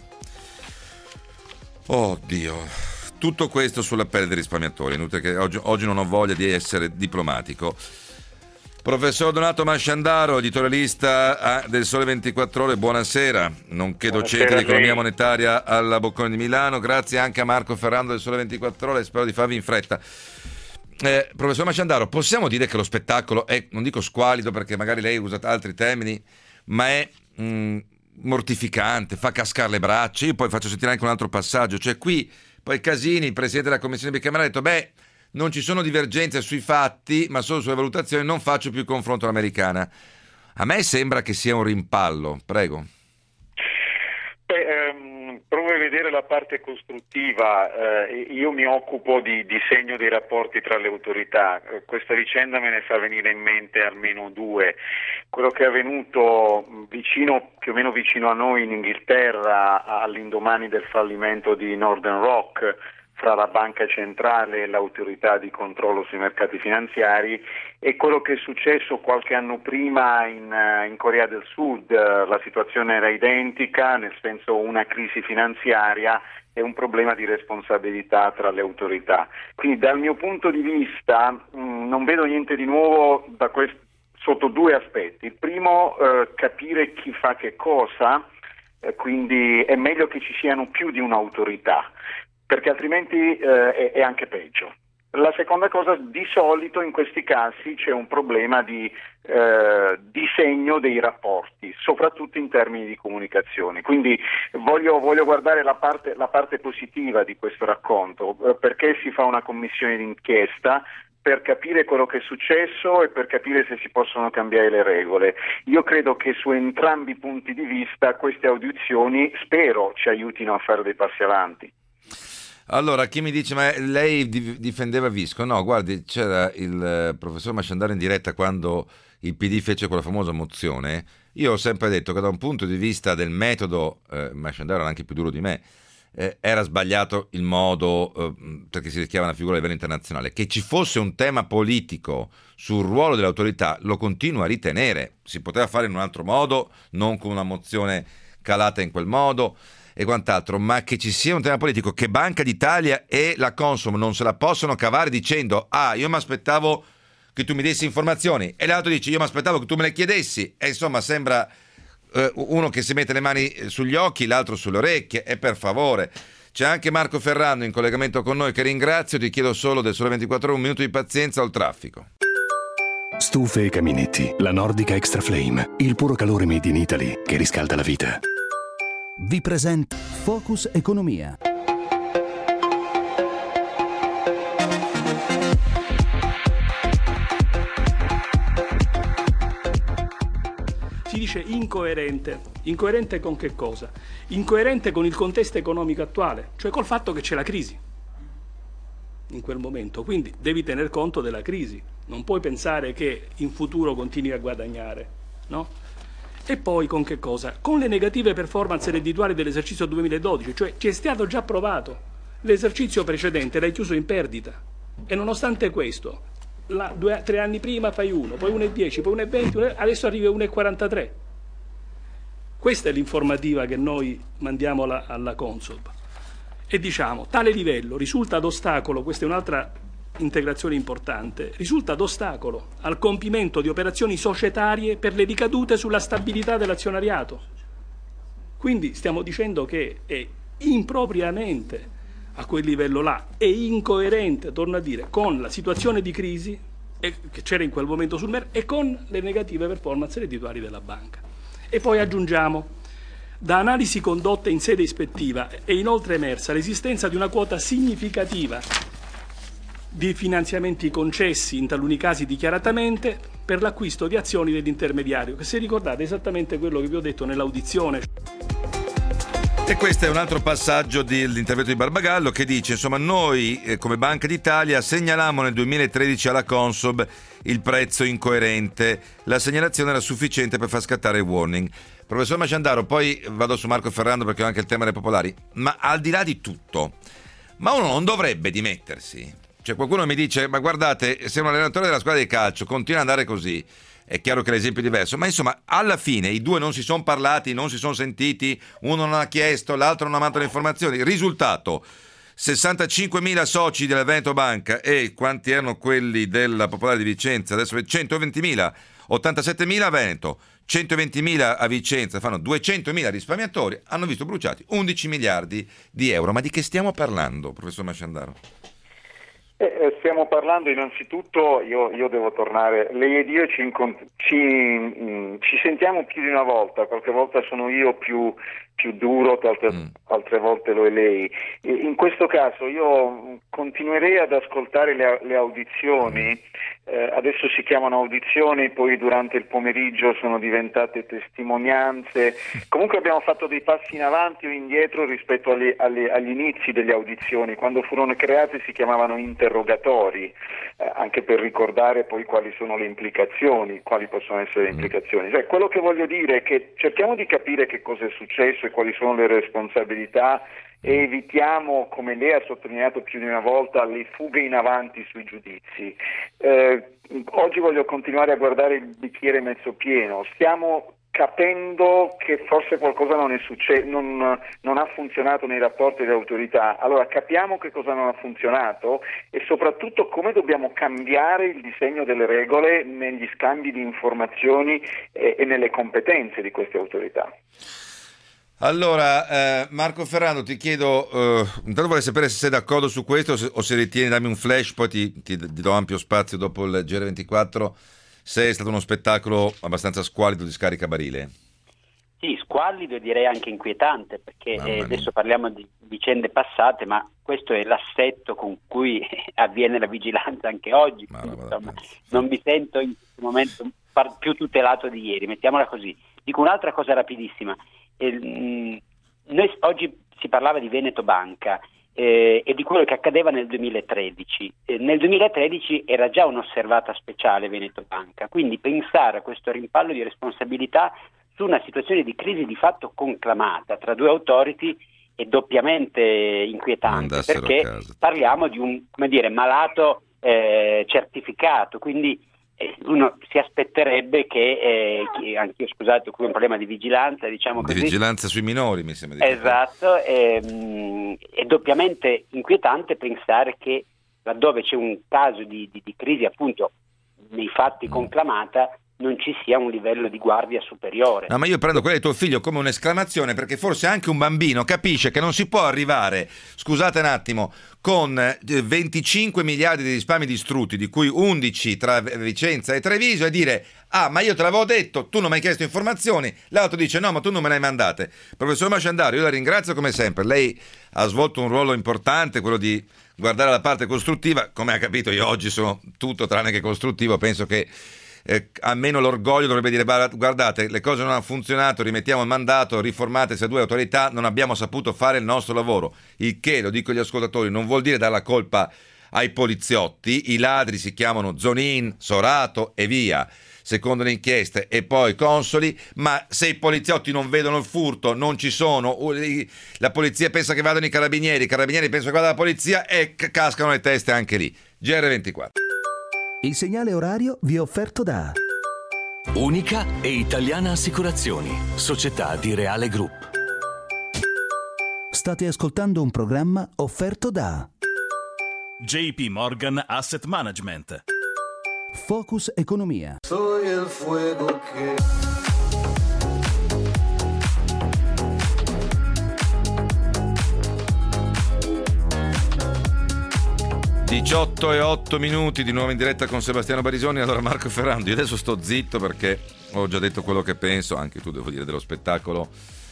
oddio, tutto questo sulla pelle dei risparmiatori. Inutile che oggi, oggi non ho voglia di essere diplomatico. Professor Donato Masciandaro, editorialista del Sole ventiquattro Ore, buonasera, nonché docente di economia monetaria alla Bocconi di Milano. Grazie anche a Marco Ferrando del Sole ventiquattro Ore, spero di farvi in fretta. Eh, professor Masciandaro, possiamo dire che lo spettacolo è, non dico squalido perché magari lei usa altri termini, ma è mh, mortificante, fa cascare le braccia. Io poi faccio sentire anche un altro passaggio, cioè qui poi Casini, il presidente della commissione bicamerale, ha detto beh, non ci sono divergenze sui fatti ma solo sulle valutazioni, non faccio più il confronto all'americana. A me sembra che sia un rimpallo. Prego. Beh, ehm, provo a vedere la parte costruttiva. Eh, io mi occupo di disegno dei rapporti tra le autorità. Eh, questa vicenda me ne fa venire in mente almeno due. Quello che è avvenuto vicino, più o meno vicino a noi in Inghilterra, all'indomani del fallimento di Northern Rock, fra la banca centrale e l'autorità di controllo sui mercati finanziari, e quello che è successo qualche anno prima in, in Corea del Sud. La situazione era identica, nel senso una crisi finanziaria e un problema di responsabilità tra le autorità. Quindi dal mio punto di vista mh, non vedo niente di nuovo da questo, sotto due aspetti. Il primo, eh, capire chi fa che cosa, eh, quindi è meglio che ci siano più di un'autorità, perché altrimenti eh, è, è anche peggio. La seconda cosa, di solito in questi casi c'è un problema di eh, disegno dei rapporti, soprattutto in termini di comunicazione. Quindi voglio, voglio guardare la parte, la parte positiva di questo racconto, eh, perché si fa una commissione d'inchiesta per capire quello che è successo e per capire se si possono cambiare le regole. Io credo che su entrambi i punti di vista queste audizioni, spero, ci aiutino a fare dei passi avanti. Allora, chi mi dice, ma lei difendeva Visco? No, guardi, c'era il professor Masciandaro in diretta quando il P D fece quella famosa mozione. Io ho sempre detto che da un punto di vista del metodo, eh, Masciandaro era anche più duro di me, eh, era sbagliato il modo, eh, perché si rischiava una figura a livello internazionale. Che ci fosse un tema politico sul ruolo dell'autorità, lo continuo a ritenere. Si poteva fare in un altro modo, non con una mozione calata in quel modo e quant'altro, ma che ci sia un tema politico, che Banca d'Italia e la Consob non se la possono cavare dicendo ah, io mi aspettavo che tu mi dessi informazioni, e l'altro dice io mi aspettavo che tu me le chiedessi, e insomma sembra eh, uno che si mette le mani sugli occhi, l'altro sulle orecchie, e per favore. C'è anche Marco Ferrando in collegamento con noi, che ringrazio. Ti chiedo solo del Sole ventiquattro Ore un minuto di pazienza o il traffico. Stufe e caminetti, la Nordica Extra Flame, il puro calore made in Italy che riscalda la vita. Vi presenta Focus Economia. Si dice incoerente. Incoerente con che cosa? Incoerente con il contesto economico attuale, cioè col fatto che c'è la crisi in quel momento. Quindi devi tener conto della crisi. Non puoi pensare che in futuro continui a guadagnare, no? E poi con che cosa? Con le negative performance reddituali dell'esercizio duemiladodici, cioè ci è stato già provato. L'esercizio precedente l'hai chiuso in perdita e nonostante questo La, due, tre anni prima fai uno, poi uno virgola dieci, poi uno virgola venti, adesso arrivi a uno virgola quarantatré. Questa è l'informativa che noi mandiamo alla, alla Consob e diciamo tale livello risulta d'ostacolo, questa è un'altra integrazione importante, risulta d'ostacolo al compimento di operazioni societarie per le ricadute sulla stabilità dell'azionariato. Quindi stiamo dicendo che è impropriamente a quel livello là, è incoerente, torno a dire, con la situazione di crisi che c'era in quel momento sul mercato e con le negative performance reddituali della banca. E poi aggiungiamo, da analisi condotte in sede ispettiva è inoltre emersa l'esistenza di una quota significativa di finanziamenti concessi, in taluni casi dichiaratamente, per l'acquisto di azioni dell'intermediario, che se ricordate è esattamente quello che vi ho detto nell'audizione. E questo è un altro passaggio dell'intervento di Barbagallo, che dice, insomma, noi eh, come Banca d'Italia segnalammo nel duemilatredici alla Consob il prezzo incoerente. La segnalazione era sufficiente per far scattare il warning. Professor Masciandaro, poi vado su Marco Ferrando perché ho anche il tema delle popolari, ma al di là di tutto, ma uno non dovrebbe dimettersi? Cioè qualcuno mi dice, ma guardate, se un allenatore della squadra di calcio continua ad andare così, è chiaro che l'esempio è diverso, ma insomma alla fine i due non si sono parlati, non si sono sentiti, uno non ha chiesto, l'altro non ha mandato le informazioni. Risultato, sessantacinquemila soci della Veneto Banca, e quanti erano quelli della Popolare di Vicenza? Adesso centoventimila, ottantasettemila a Veneto, centoventimila a Vicenza, fanno duecentomila risparmiatori, hanno visto bruciati undici miliardi di euro. Ma di che stiamo parlando, professor Masciandaro? Eh, stiamo parlando innanzitutto, io, io devo tornare, lei ed io ci, ci, mh, ci sentiamo più di una volta, qualche volta sono io più, più duro, altre, mm. altre volte lo è lei. E in questo caso io continuerei ad ascoltare le, le audizioni, eh, adesso si chiamano audizioni, poi durante il pomeriggio sono diventate testimonianze, comunque abbiamo fatto dei passi in avanti o indietro rispetto alle, alle, agli inizi delle audizioni, quando furono create si chiamavano interrogatori, eh, anche per ricordare poi quali sono le implicazioni, quali possono essere le implicazioni. Cioè, quello che voglio dire è che cerchiamo di capire che cosa è successo e quali sono le responsabilità e evitiamo, come lei ha sottolineato più di una volta, le fughe in avanti sui giudizi. Eh, oggi voglio continuare a guardare il bicchiere mezzo pieno. Stiamo capendo che forse qualcosa non è successo, non, non ha funzionato nei rapporti delle autorità. Allora capiamo che cosa non ha funzionato e soprattutto come dobbiamo cambiare il disegno delle regole negli scambi di informazioni e, e nelle competenze di queste autorità. Allora, eh, Marco Ferrando, ti chiedo, eh, intanto vorrei sapere se sei d'accordo su questo o se, o se ritieni, dammi un flash, poi ti, ti, ti do ampio spazio dopo il G R ventiquattro, se è stato uno spettacolo abbastanza squallido di scaricabarile. Sì, squallido e direi anche inquietante, perché eh, adesso parliamo di vicende passate, ma questo è l'assetto con cui avviene la vigilanza anche oggi. Quindi, insomma, non mi sento in questo momento più tutelato di ieri, mettiamola così. Dico un'altra cosa rapidissima. Eh, noi oggi si parlava di Veneto Banca eh, e di quello che accadeva nel duemilatredici. Eh, nel duemilatredici era già un'osservata speciale Veneto Banca, quindi pensare a questo rimpallo di responsabilità su una situazione di crisi di fatto conclamata tra due authority è doppiamente inquietante, perché parliamo di un, come dire, malato eh, certificato, quindi uno si aspetterebbe che, eh, anch'io scusate, qui è un problema di vigilanza, diciamo così. Di vigilanza sui minori, mi sembra. Di esatto, ehm, è doppiamente inquietante pensare che laddove c'è un caso di, di, di crisi appunto nei fatti conclamata non ci sia un livello di guardia superiore. No, ma io prendo quella di tuo figlio come un'esclamazione, perché forse anche un bambino capisce che non si può arrivare, scusate un attimo, con venticinque miliardi di risparmi distrutti, di cui undici tra Vicenza e Treviso, e dire: ah, ma io te l'avevo detto, tu non mi hai chiesto informazioni. L'altro dice: no, ma tu non me le hai mandate. Professor Masciandaro, io la ringrazio come sempre, lei ha svolto un ruolo importante, quello di guardare la parte costruttiva. Come ha capito, io oggi sono tutto tranne che costruttivo. Penso che Eh, almeno l'orgoglio dovrebbe dire: guardate, le cose non hanno funzionato, rimettiamo il mandato, riformatesi a due autorità, non abbiamo saputo fare il nostro lavoro. Il che, lo dico agli ascoltatori, non vuol dire dare la colpa ai poliziotti. I ladri si chiamano Zonin, Sorato e via, secondo le inchieste, e poi Consoli. Ma se i poliziotti non vedono il furto, non ci sono, la polizia pensa che vadano i carabinieri, i carabinieri pensano che vada la polizia, e c- cascano le teste anche lì. G R ventiquattro. Il segnale orario vi è offerto da Unica e Italiana Assicurazioni, società di Reale Group. State ascoltando un programma offerto da J P Morgan Asset Management. Focus Economia. Soy el fuego que... diciotto e otto minuti, di nuovo in diretta con Sebastiano Barisoni. Allora, Marco Ferrando, io adesso sto zitto perché ho già detto quello che penso, anche tu, devo dire, dello spettacolo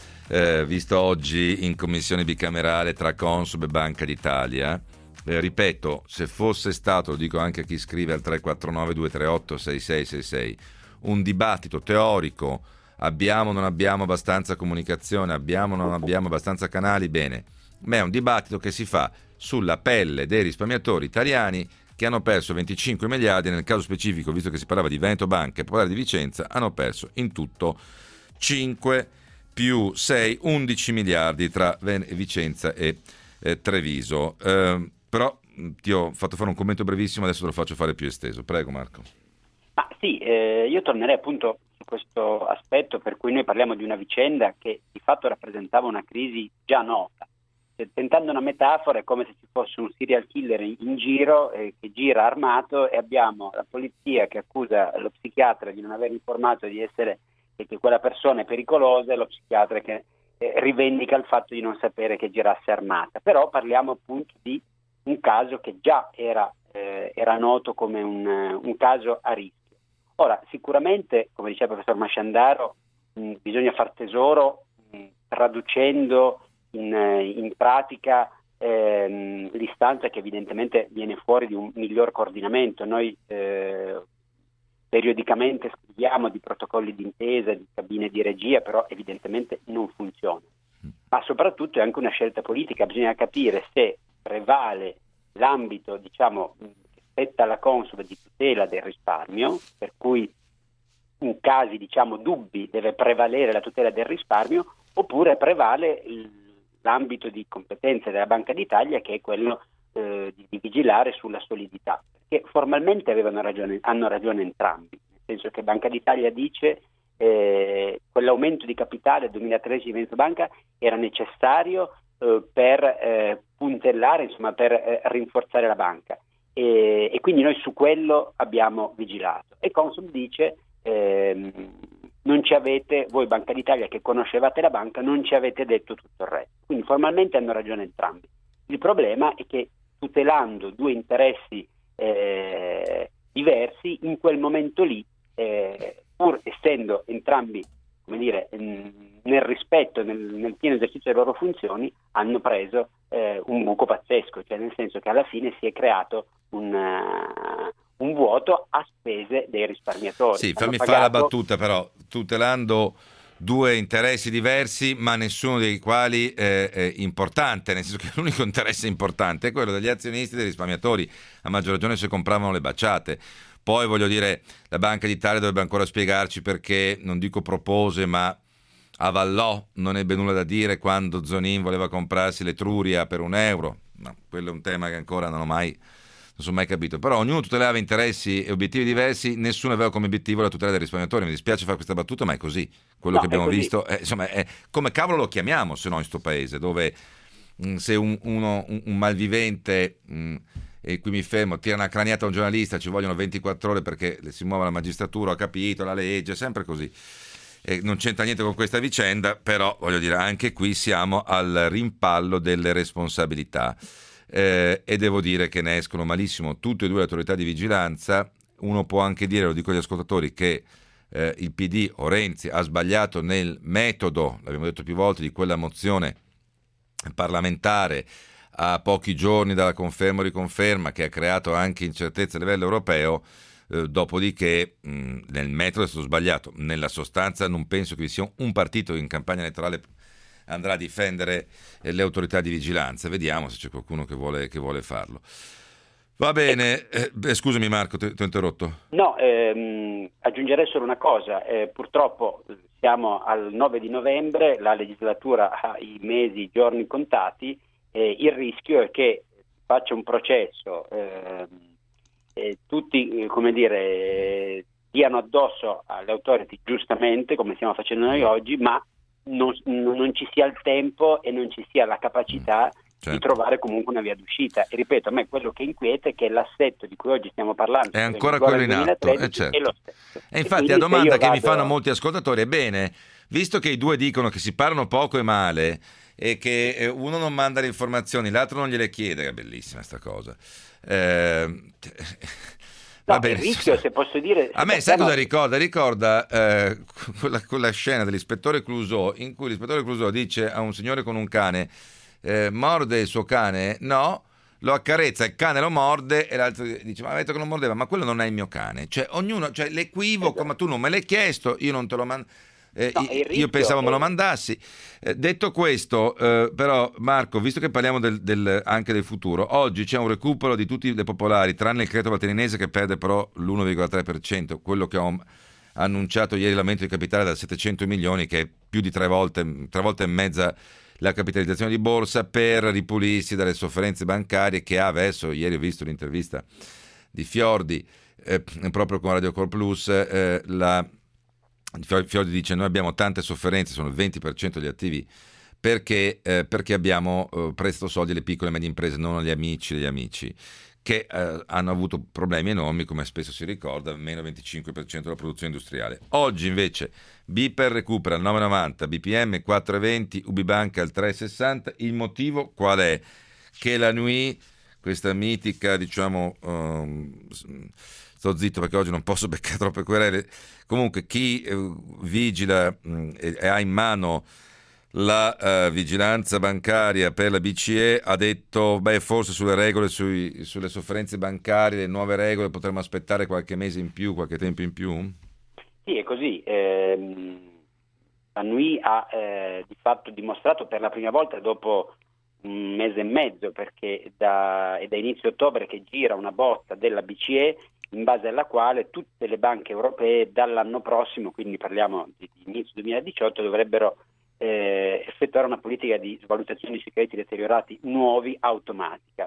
eh, visto oggi in commissione bicamerale tra Consob e Banca d'Italia. Eh, ripeto, se fosse stato, lo dico anche a chi scrive al tre quattro nove due tre otto sei sei sei sei, un dibattito teorico, abbiamo o non abbiamo abbastanza comunicazione, abbiamo o non abbiamo abbastanza canali, bene, ma è un dibattito che si fa sulla pelle dei risparmiatori italiani che hanno perso venticinque miliardi, nel caso specifico, visto che si parlava di Veneto Banca e Popolare di Vicenza, hanno perso in tutto cinque più sei, undici miliardi tra Vicenza e eh, Treviso. Eh, però ti ho fatto fare un commento brevissimo, adesso te lo faccio fare più esteso. Prego, Marco. Ma sì, eh, io tornerei appunto su questo aspetto per cui noi parliamo di una vicenda che di fatto rappresentava una crisi già nota. Tentando una metafora, è come se ci fosse un serial killer in, in giro eh, che gira armato, e abbiamo la polizia che accusa lo psichiatra di non aver informato di essere e che quella persona è pericolosa, e lo psichiatra che eh, rivendica il fatto di non sapere che girasse armata. Però parliamo appunto di un caso che già era, eh, era noto come un, un caso a rischio. Ora, sicuramente, come diceva il professor Masciandaro, mh, bisogna far tesoro mh, traducendo In, in pratica ehm, l'istanza che evidentemente viene fuori di un miglior coordinamento. Noi eh, periodicamente scriviamo di protocolli d'intesa, di cabine di regia, però evidentemente non funziona. Ma soprattutto è anche una scelta politica, bisogna capire se prevale l'ambito, diciamo, che spetta alla Consob di tutela del risparmio, per cui in casi, diciamo, dubbi deve prevalere la tutela del risparmio, oppure prevale il l'ambito di competenza della Banca d'Italia, che è quello eh, di, di vigilare sulla solidità, perché formalmente avevano ragione, hanno ragione entrambi, nel senso che Banca d'Italia dice eh, quell'aumento di capitale del duemilatredici di Veneto Banca era necessario eh, per eh, puntellare, insomma, per eh, rinforzare la banca, e, e quindi noi su quello abbiamo vigilato. E Consob dice ehm, non ci avete, voi Banca d'Italia che conoscevate la banca, non ci avete detto tutto il resto. Quindi formalmente hanno ragione entrambi. Il problema è che tutelando due interessi eh, diversi, in quel momento lì, eh, pur essendo entrambi, come dire, nel rispetto, nel, nel pieno esercizio delle loro funzioni, hanno preso eh, un buco pazzesco, cioè nel senso che alla fine si è creato un... Uh, un vuoto a spese dei risparmiatori. Sì, fammi pagato... fare la battuta, però, tutelando due interessi diversi, ma nessuno dei quali è, è importante, nel senso che l'unico interesse importante è quello degli azionisti e dei risparmiatori, a maggior ragione se compravano le baciate. Poi, voglio dire, la Banca d'Italia dovrebbe ancora spiegarci perché, non dico propose, ma avallò, non ebbe nulla da dire quando Zonin voleva comprarsi l'Etruria per un euro. No, quello è un tema che ancora non ho mai... non sono mai capito, però ognuno tutelava interessi e obiettivi diversi, nessuno aveva come obiettivo la tutela del risparmiatore. Mi dispiace fare questa battuta, ma è così. Quello no, che abbiamo visto è, insomma, è come cavolo lo chiamiamo se no in sto paese, dove mh, se un, uno, un, un malvivente mh, e qui mi fermo, tira una craniata a un giornalista, ci vogliono ventiquattro ore perché si muove la magistratura, ho capito, la legge, sempre così. E non c'entra niente con questa vicenda, però voglio dire, anche qui siamo al rimpallo delle responsabilità. Eh, e devo dire che ne escono malissimo tutte e due le autorità di vigilanza. Uno può anche dire, lo dico agli ascoltatori, che eh, il P D o Renzi ha sbagliato nel metodo, l'abbiamo detto più volte, di quella mozione parlamentare a pochi giorni dalla conferma o riconferma, che ha creato anche incertezza a livello europeo. Eh, dopodiché mh, nel metodo è stato sbagliato, nella sostanza non penso che vi sia un partito in campagna elettorale andrà a difendere eh, le autorità di vigilanza. Vediamo se c'è qualcuno che vuole, che vuole farlo. Va bene, eh, beh, scusami Marco, ti ho interrotto. No, ehm, aggiungerei solo una cosa, eh, purtroppo siamo al nove di novembre, la legislatura ha i mesi, i giorni contati, eh, il rischio è che faccia un processo, eh, eh, tutti, eh, come dire, diano addosso alle autority giustamente, come stiamo facendo noi oggi, ma non, non ci sia il tempo e non ci sia la capacità certo. di trovare comunque una via d'uscita. E ripeto, a me quello che inquieta è che l'assetto di cui oggi stiamo parlando è ancora quello in atto, eh certo. è lo stesso. E infatti e la domanda che vado... mi fanno molti ascoltatori è: bene, visto che i due dicono che si parlano poco e male e che uno non manda le informazioni, l'altro non gliele chiede, è bellissima sta cosa. Eh... No, il rischio, se posso dire... A me sai cosa ricorda? Ricorda eh, quella, quella scena dell'ispettore Clouseau in cui l'ispettore Clouseau dice a un signore con un cane eh, morde il suo cane? No, lo accarezza, il cane lo morde e l'altro dice ma avete che non mordeva, ma quello non è il mio cane. Cioè ognuno, cioè l'equivoco, esatto. Ma tu non me l'hai chiesto, io non te lo mando. Eh, no, io pensavo è... me lo mandassi. Eh, detto questo, eh, però, Marco, visto che parliamo del, del, anche del futuro, oggi c'è un recupero di tutti le popolari, tranne il credito valtellinese che perde però l'uno virgola tre per cento, quello che ho annunciato ieri l'aumento di capitale da settecento milioni, che è più di tre volte, tre volte e mezza la capitalizzazione di borsa, per ripulirsi dalle sofferenze bancarie che ha adesso. Ieri ho visto l'intervista di Fiordi eh, proprio con Radio Cor Plus, eh, la Fiordi dice noi abbiamo tante sofferenze, sono il venti per cento degli attivi perché, eh, perché abbiamo eh, prestato soldi alle piccole e medie imprese, non agli amici degli amici, che eh, hanno avuto problemi enormi, come spesso si ricorda, meno venticinque per cento della produzione industriale. Oggi invece Biper recupera il nove virgola novanta, B P M quattro virgola venti, Ubibanca il tre virgola sessanta. Il motivo qual è? Che la N U I, questa mitica, diciamo... Um, sto zitto perché oggi non posso beccare troppe querele. Comunque chi eh, vigila mh, e, e ha in mano la uh, vigilanza bancaria per la B C E ha detto beh forse sulle regole, sui, sulle sofferenze bancarie, le nuove regole potremmo aspettare qualche mese in più, qualche tempo in più? Sì, è così. Eh, la N U I ha eh, di fatto dimostrato per la prima volta dopo un mese e mezzo, perché da, è da inizio ottobre che gira una bozza della B C E in base alla quale tutte le banche europee dall'anno prossimo, quindi parliamo di, di inizio duemiladiciotto, dovrebbero eh, effettuare una politica di svalutazione di crediti deteriorati nuovi automatica.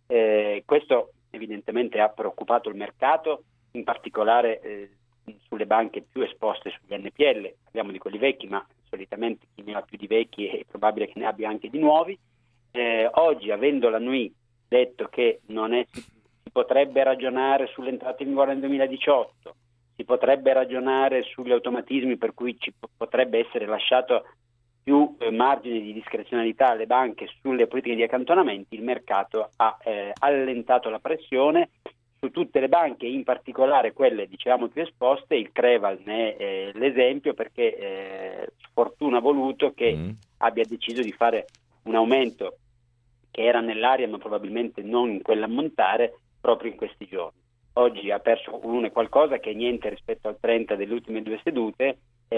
Eh, questo evidentemente ha preoccupato il mercato, in particolare eh, sulle banche più esposte sugli N P L. Parliamo di quelli vecchi, ma solitamente chi ne ha più di vecchi è probabile che ne abbia anche di nuovi. Eh, oggi, avendo la N U I detto che non è si potrebbe ragionare sull'entrata in vigore nel duemiladiciotto, si potrebbe ragionare sugli automatismi per cui ci p- potrebbe essere lasciato più eh, margine di discrezionalità alle banche sulle politiche di accantonamenti, il mercato ha eh, allentato la pressione su tutte le banche, in particolare quelle diciamo più esposte. Il Creval ne è eh, l'esempio, perché eh, sfortuna voluto che mm. abbia deciso di fare un aumento che era nell'aria ma probabilmente non in quell'ammontare proprio in questi giorni. Oggi ha perso un uno e qualcosa, che è niente rispetto al trenta delle ultime due sedute.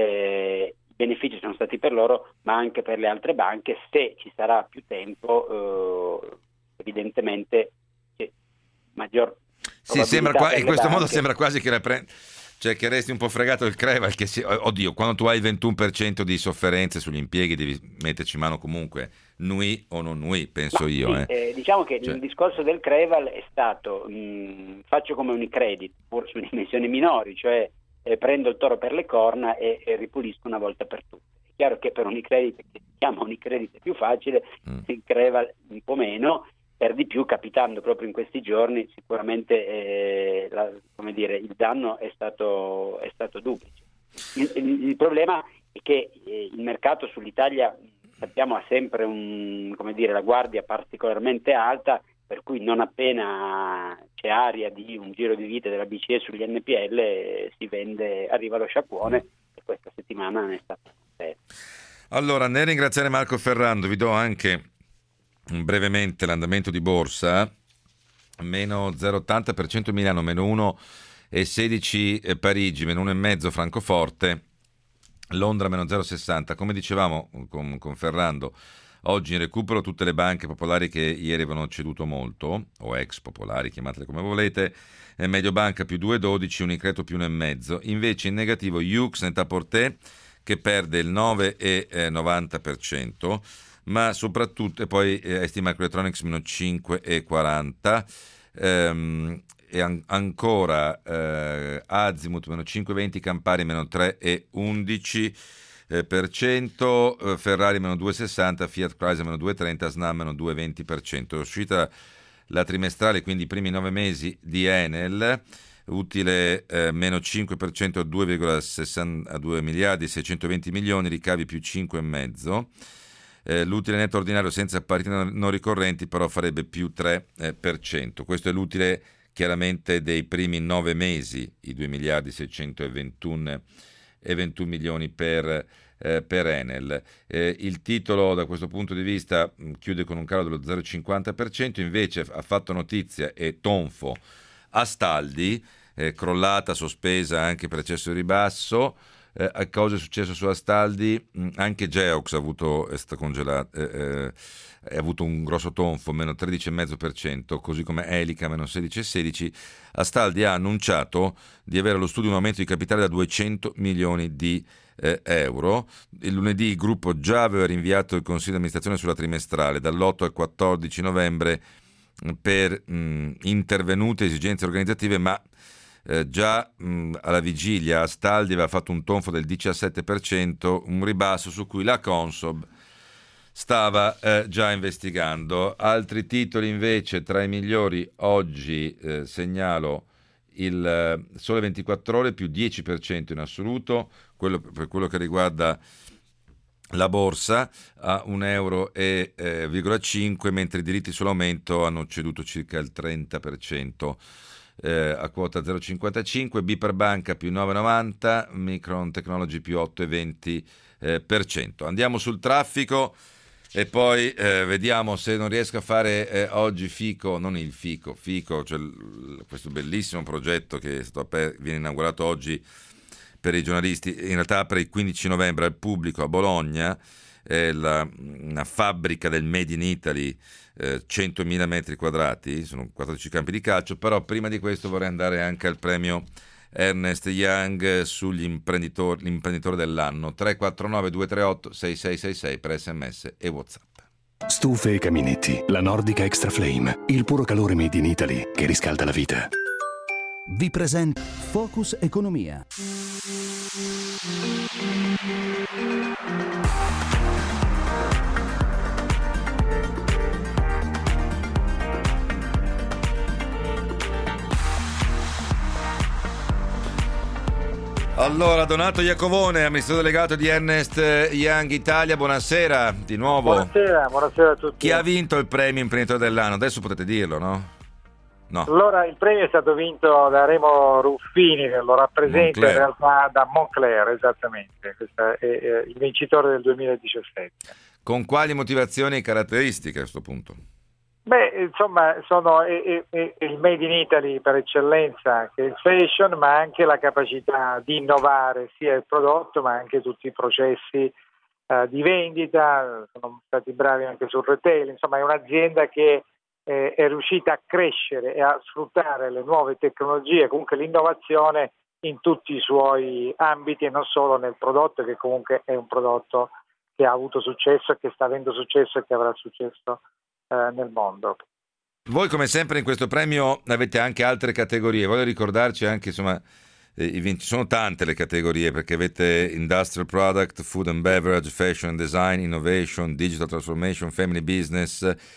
Eh, i benefici sono stati per loro, ma anche per le altre banche. Se ci sarà più tempo, eh, evidentemente c'è maggior sì, sembra qua, in questo banche. Modo sembra quasi che la pre... cioè che resti un po' fregato il Creval, che si... oddio, quando tu hai il ventuno per cento di sofferenze sugli impieghi devi metterci mano comunque, N U I o non N U I, penso Ma io. Sì, eh. Eh, diciamo che cioè... il discorso del Creval è stato, mh, faccio come Unicredit, pur su dimensioni minori, cioè eh, prendo il toro per le corna e, e ripulisco una volta per tutte. È chiaro che per Unicredit, che si chiama Unicredit, è più facile, mm. il Creval un po' meno. per di più capitando proprio in questi giorni sicuramente eh, la, come dire, il danno è stato, è stato duplice. Il, il, il problema è che eh, il mercato sull'Italia, sappiamo, ha sempre un, come dire, la guardia particolarmente alta, per cui non appena c'è aria di un giro di vite della B C E sugli N P L eh, si vende, arriva lo sciacquone, e questa settimana ne è stata seria. Allora, nel ringraziare Marco Ferrando, vi do anche brevemente l'andamento di borsa: meno zero virgola ottanta per cento Milano, meno uno virgola sedici per cento Parigi, meno uno virgola cinque per cento Francoforte, Londra meno zero virgola sessanta. Come dicevamo con, con Ferrando, oggi in recupero tutte le banche popolari che ieri avevano ceduto molto, o ex popolari, chiamatele come volete. Mediobanca più due virgola dodici, Unicredito più uno virgola cinque. Invece in negativo Yux Net-a-Porter, che perde il nove virgola novanta per cento, ma soprattutto, e poi eh, ST Microelectronics meno cinque virgola quaranta, ehm, e an- ancora eh, Azimut meno cinque virgola venti, Campari meno tre virgola undici eh, per cento, eh, Ferrari meno due virgola sessanta, Fiat Chrysler meno due virgola trenta, Snam meno due virgola venti per cento. È uscita la trimestrale, quindi i primi nove mesi di Enel, utile eh, meno cinque per cento a due virgola sessantadue miliardi seicentoventi milioni, ricavi più cinque virgola cinque. Eh, l'utile netto ordinario senza partite non ricorrenti però farebbe più tre per cento. Questo è l'utile chiaramente dei primi nove mesi, i due miliardi seicentoventuno e ventuno milioni per, eh, per Enel. Eh, il titolo da questo punto di vista mh, chiude con un calo dello zero virgola cinquanta per cento, invece ha fatto notizia e tonfo Astaldi, eh, crollata, sospesa anche per eccesso di ribasso. Eh, a cosa è successo su Astaldi? Mm, anche Geox ha avuto, è stato congelato, eh, eh, ha avuto un grosso tonfo, meno tredici virgola cinque per cento, così come Elica, meno sedici virgola sedici. Astaldi ha annunciato di avere allo studio un aumento di capitale da duecento milioni di eh, euro. Il lunedì il gruppo già aveva rinviato il consiglio di amministrazione sulla trimestrale dall'otto al quattordici novembre per mh, intervenute esigenze organizzative, ma Eh, già mh, alla vigilia Astaldi aveva fatto un tonfo del diciassette per cento, un ribasso su cui la Consob stava eh, già investigando. Altri titoli invece tra i migliori oggi, eh, segnalo il eh, Sole ventiquattro Ore più dieci per cento in assoluto, quello, per quello che riguarda la borsa a un euro e eh, virgola cinque, mentre i diritti sull'aumento hanno ceduto circa il trenta per cento. Eh, a quota zero virgola cinquantacinque, B per Banca più nove virgola novanta, Micron Technology più otto virgola venti eh, per cento. Andiamo sul traffico e poi eh, vediamo se non riesco a fare eh, oggi Fico, non il Fico, Fico, cioè l- questo bellissimo progetto che è stato aper- viene inaugurato oggi per i giornalisti, in realtà apre il quindici novembre al pubblico a Bologna, è la, una fabbrica del Made in Italy, eh, centomila metri quadrati, sono quattordici campi di calcio. Però prima di questo vorrei andare anche al premio Ernest Young sugli imprenditori, l'imprenditore dell'anno. Tre quattro nove due tre otto sei sei sei sei per sms e WhatsApp. Stufe e caminetti, la Nordica Extra Flame, il puro calore Made in Italy che riscalda la vita. Vi presenta Focus Economia. Allora, Donato Iacovone, amministratore delegato di Ernest Young Italia, buonasera di nuovo. Buonasera, buonasera a tutti. Chi ha vinto il premio imprenditore dell'anno? Adesso potete dirlo, no? No. Allora, il premio è stato vinto da Remo Ruffini, che lo rappresenta Moncler. in realtà da Moncler, esattamente. Questo è, è il vincitore del duemiladiciassette. Con quali motivazioni e caratteristiche a questo punto? Beh, insomma, sono è, è, è il Made in Italy per eccellenza, che è il fashion, ma anche la capacità di innovare sia il prodotto, ma anche tutti i processi uh, di vendita. Sono stati bravi anche sul retail. Insomma, è un'azienda che eh, è riuscita a crescere e a sfruttare le nuove tecnologie, comunque l'innovazione in tutti i suoi ambiti e non solo nel prodotto, che comunque è un prodotto che ha avuto successo, che sta avendo successo e che avrà successo nel mondo. Voi, come sempre, in questo premio avete anche altre categorie. Voglio ricordarci anche, insomma, eh, i vinci- sono tante le categorie, perché avete Industrial Product, Food and Beverage, Fashion and Design, Innovation, Digital Transformation, Family Business,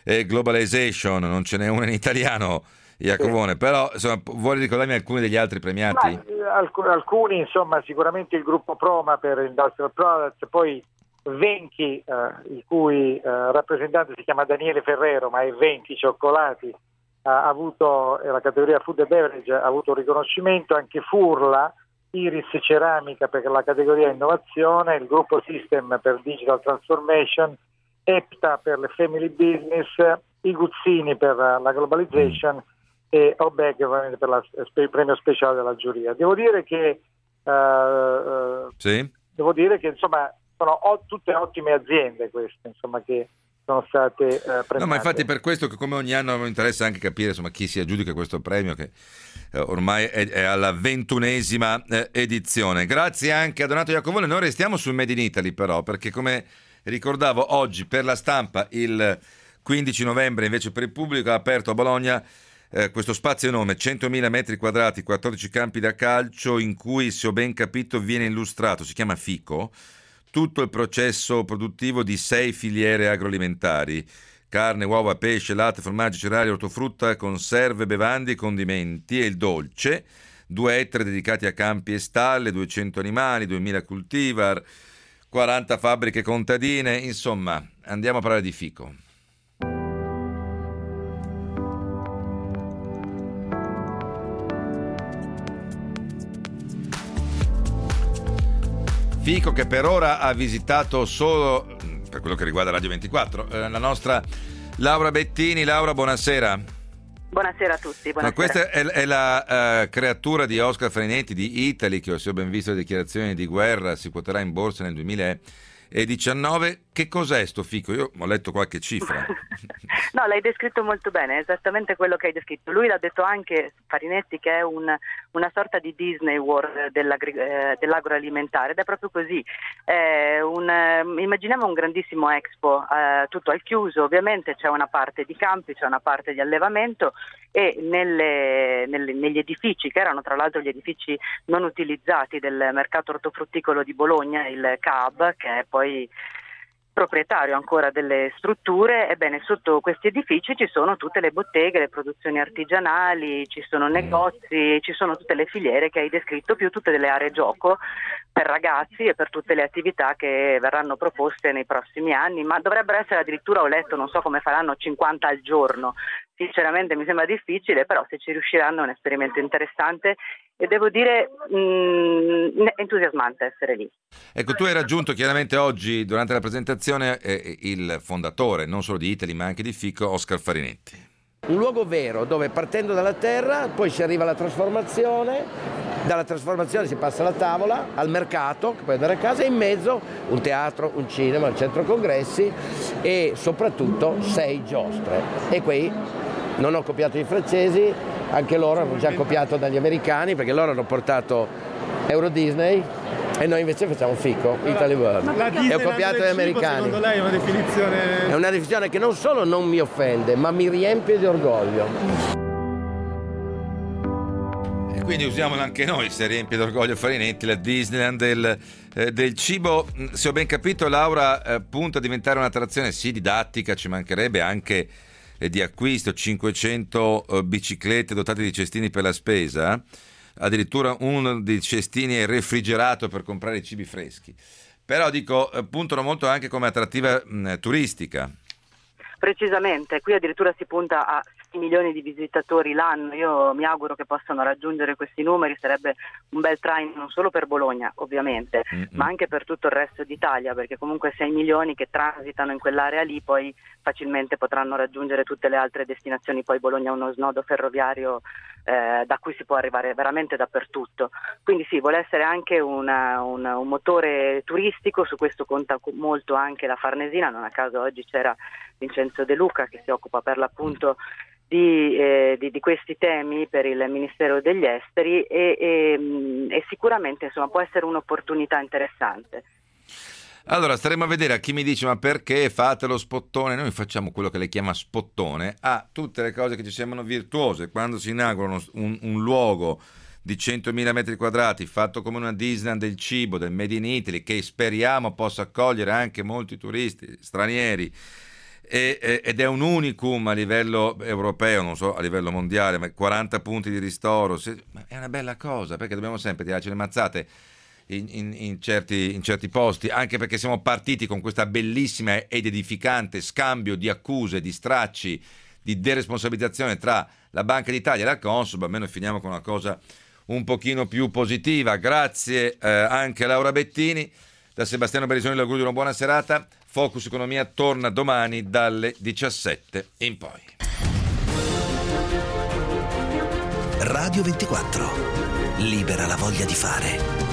e globalization, non ce n'è una in italiano, Iacovone, sì. Però insomma, vuoi ricordarmi alcuni degli altri premiati? Ma, alc- alcuni, insomma, sicuramente il gruppo Proma per Industrial Products, poi Venchi, eh, il cui eh, rappresentante si chiama Daniele Ferrero, ma è Venchi Cioccolati, ha avuto, la categoria Food and Beverage ha avuto un riconoscimento, anche Furla, Iris Ceramica per la categoria Innovazione, il gruppo System per Digital Transformation, Epta per le Family Business, i Guzzini per la Globalization mm. e Obeg ovviamente per la, il premio speciale della giuria. Devo dire che uh, sì. devo dire che insomma sono o, tutte ottime aziende queste, insomma, che sono state uh, premiate. No, ma infatti per questo che come ogni anno mi interessa anche capire insomma chi si aggiudica questo premio che eh, ormai è, è alla ventunesima eh, edizione. Grazie anche a Donato Iacovone. Noi restiamo sul Made in Italy però, perché come ricordavo oggi per la stampa il quindici novembre invece per il pubblico ha aperto a Bologna eh, questo spazio enorme, centomila metri quadrati, quattordici campi da calcio, in cui, se ho ben capito, viene illustrato, si chiama FICO, tutto il processo produttivo di sei filiere agroalimentari: carne, uova, pesce, latte, formaggi, cereali, ortofrutta, conserve, bevande e condimenti, e il dolce, due ettari dedicati a campi e stalle, duecento animali, duemila cultivar, quaranta fabbriche contadine. Insomma, andiamo a parlare di FICO. FICO che per ora ha visitato solo, per quello che riguarda Radio ventiquattro, eh, la nostra Laura Bettini. Laura, buonasera. Buonasera a tutti. Buonasera. Ma questa è, è la uh, creatura di Oscar Farinetti di Italy, che, se ho ben visto le dichiarazioni di guerra, si quoterà in borsa nel duemiladiciannove. Che cos'è sto FICO? Io ho letto qualche cifra. No, l'hai descritto molto bene, è esattamente quello che hai descritto. Lui l'ha detto anche, Farinetti, che è un, una sorta di Disney World eh, dell'agroalimentare, ed è proprio così. Eh, un, eh, immaginiamo un grandissimo Expo, eh, tutto al chiuso, ovviamente c'è una parte di campi, c'è una parte di allevamento, e nelle, nelle, negli edifici, che erano tra l'altro gli edifici non utilizzati del mercato ortofrutticolo di Bologna, il C A B, che è poi proprietario ancora delle strutture, ebbene sotto questi edifici ci sono tutte le botteghe, le produzioni artigianali, ci sono negozi, ci sono tutte le filiere che hai descritto, più tutte delle aree gioco per ragazzi e per tutte le attività che verranno proposte nei prossimi anni, ma dovrebbero essere addirittura, ho letto, non so come faranno, cinquanta al giorno. Sinceramente mi sembra difficile, però se ci riusciranno è un esperimento interessante e devo dire mh, entusiasmante essere lì. Ecco, tu hai raggiunto chiaramente oggi durante la presentazione eh, il fondatore non solo di Italy ma anche di FICO, Oscar Farinetti. Un luogo vero dove, partendo dalla terra, poi si arriva alla trasformazione, dalla trasformazione si passa alla tavola, al mercato, che puoi andare a casa, e in mezzo un teatro, un cinema, un centro congressi e soprattutto sei giostre. E qui non ho copiato i francesi, anche loro hanno già copiato dagli americani, perché loro hanno portato Euro Disney e noi invece facciamo FICO, Italy World. E ho copiato gli americani. Secondo lei è una definizione... È una definizione che non solo non mi offende, ma mi riempie di orgoglio. E quindi usiamola anche noi, se riempie d'orgoglio Farinetti, la Disneyland del, eh, del cibo. Se ho ben capito, Laura, eh, punta a diventare un'attrazione sì didattica, ci mancherebbe, anche eh, di acquisto, cinquecento eh, biciclette dotate di cestini per la spesa. Addirittura uno dei cestini è refrigerato per comprare i cibi freschi. Però dico, puntano molto anche come attrattiva mh, turistica. Precisamente, qui addirittura si punta a sei milioni di visitatori l'anno. Io mi auguro che possano raggiungere questi numeri, sarebbe un bel traino non solo per Bologna ovviamente, mm-hmm. ma anche per tutto il resto d'Italia, perché comunque sei milioni che transitano in quell'area lì poi facilmente potranno raggiungere tutte le altre destinazioni. Poi Bologna è uno snodo ferroviario eh, da cui si può arrivare veramente dappertutto, quindi sì, vuole essere anche una, una, un motore turistico. Su questo conta molto anche la Farnesina, non a caso oggi c'era Vincenzo De Luca che si occupa per l'appunto di, eh, di, di questi temi per il Ministero degli Esteri e, e, e sicuramente insomma può essere un'opportunità interessante. Allora staremo a vedere. A chi mi dice ma perché fate lo spottone? Noi facciamo quello che lei chiama spottone a tutte le cose che ci sembrano virtuose. Quando si inaugurano un, un luogo di centomila metri quadrati fatto come una Disneyland del cibo, del Made in Italy, che speriamo possa accogliere anche molti turisti stranieri, e, e, ed è un unicum a livello europeo, non so a livello mondiale, ma quaranta punti di ristoro, se, ma è una bella cosa, perché dobbiamo sempre tirarci le mazzate in, in, in, certi, in certi posti, anche perché siamo partiti con questa bellissima ed edificante scambio di accuse, di stracci, di deresponsabilizzazione tra la Banca d'Italia e la Consob. Almeno finiamo con una cosa un pochino più positiva. Grazie eh, anche a Laura Bettini. Da Sebastiano Berisoni l'augurio di una buona serata. Focus Economia torna domani dalle diciassette in poi. Radio ventiquattro. Libera la voglia di fare.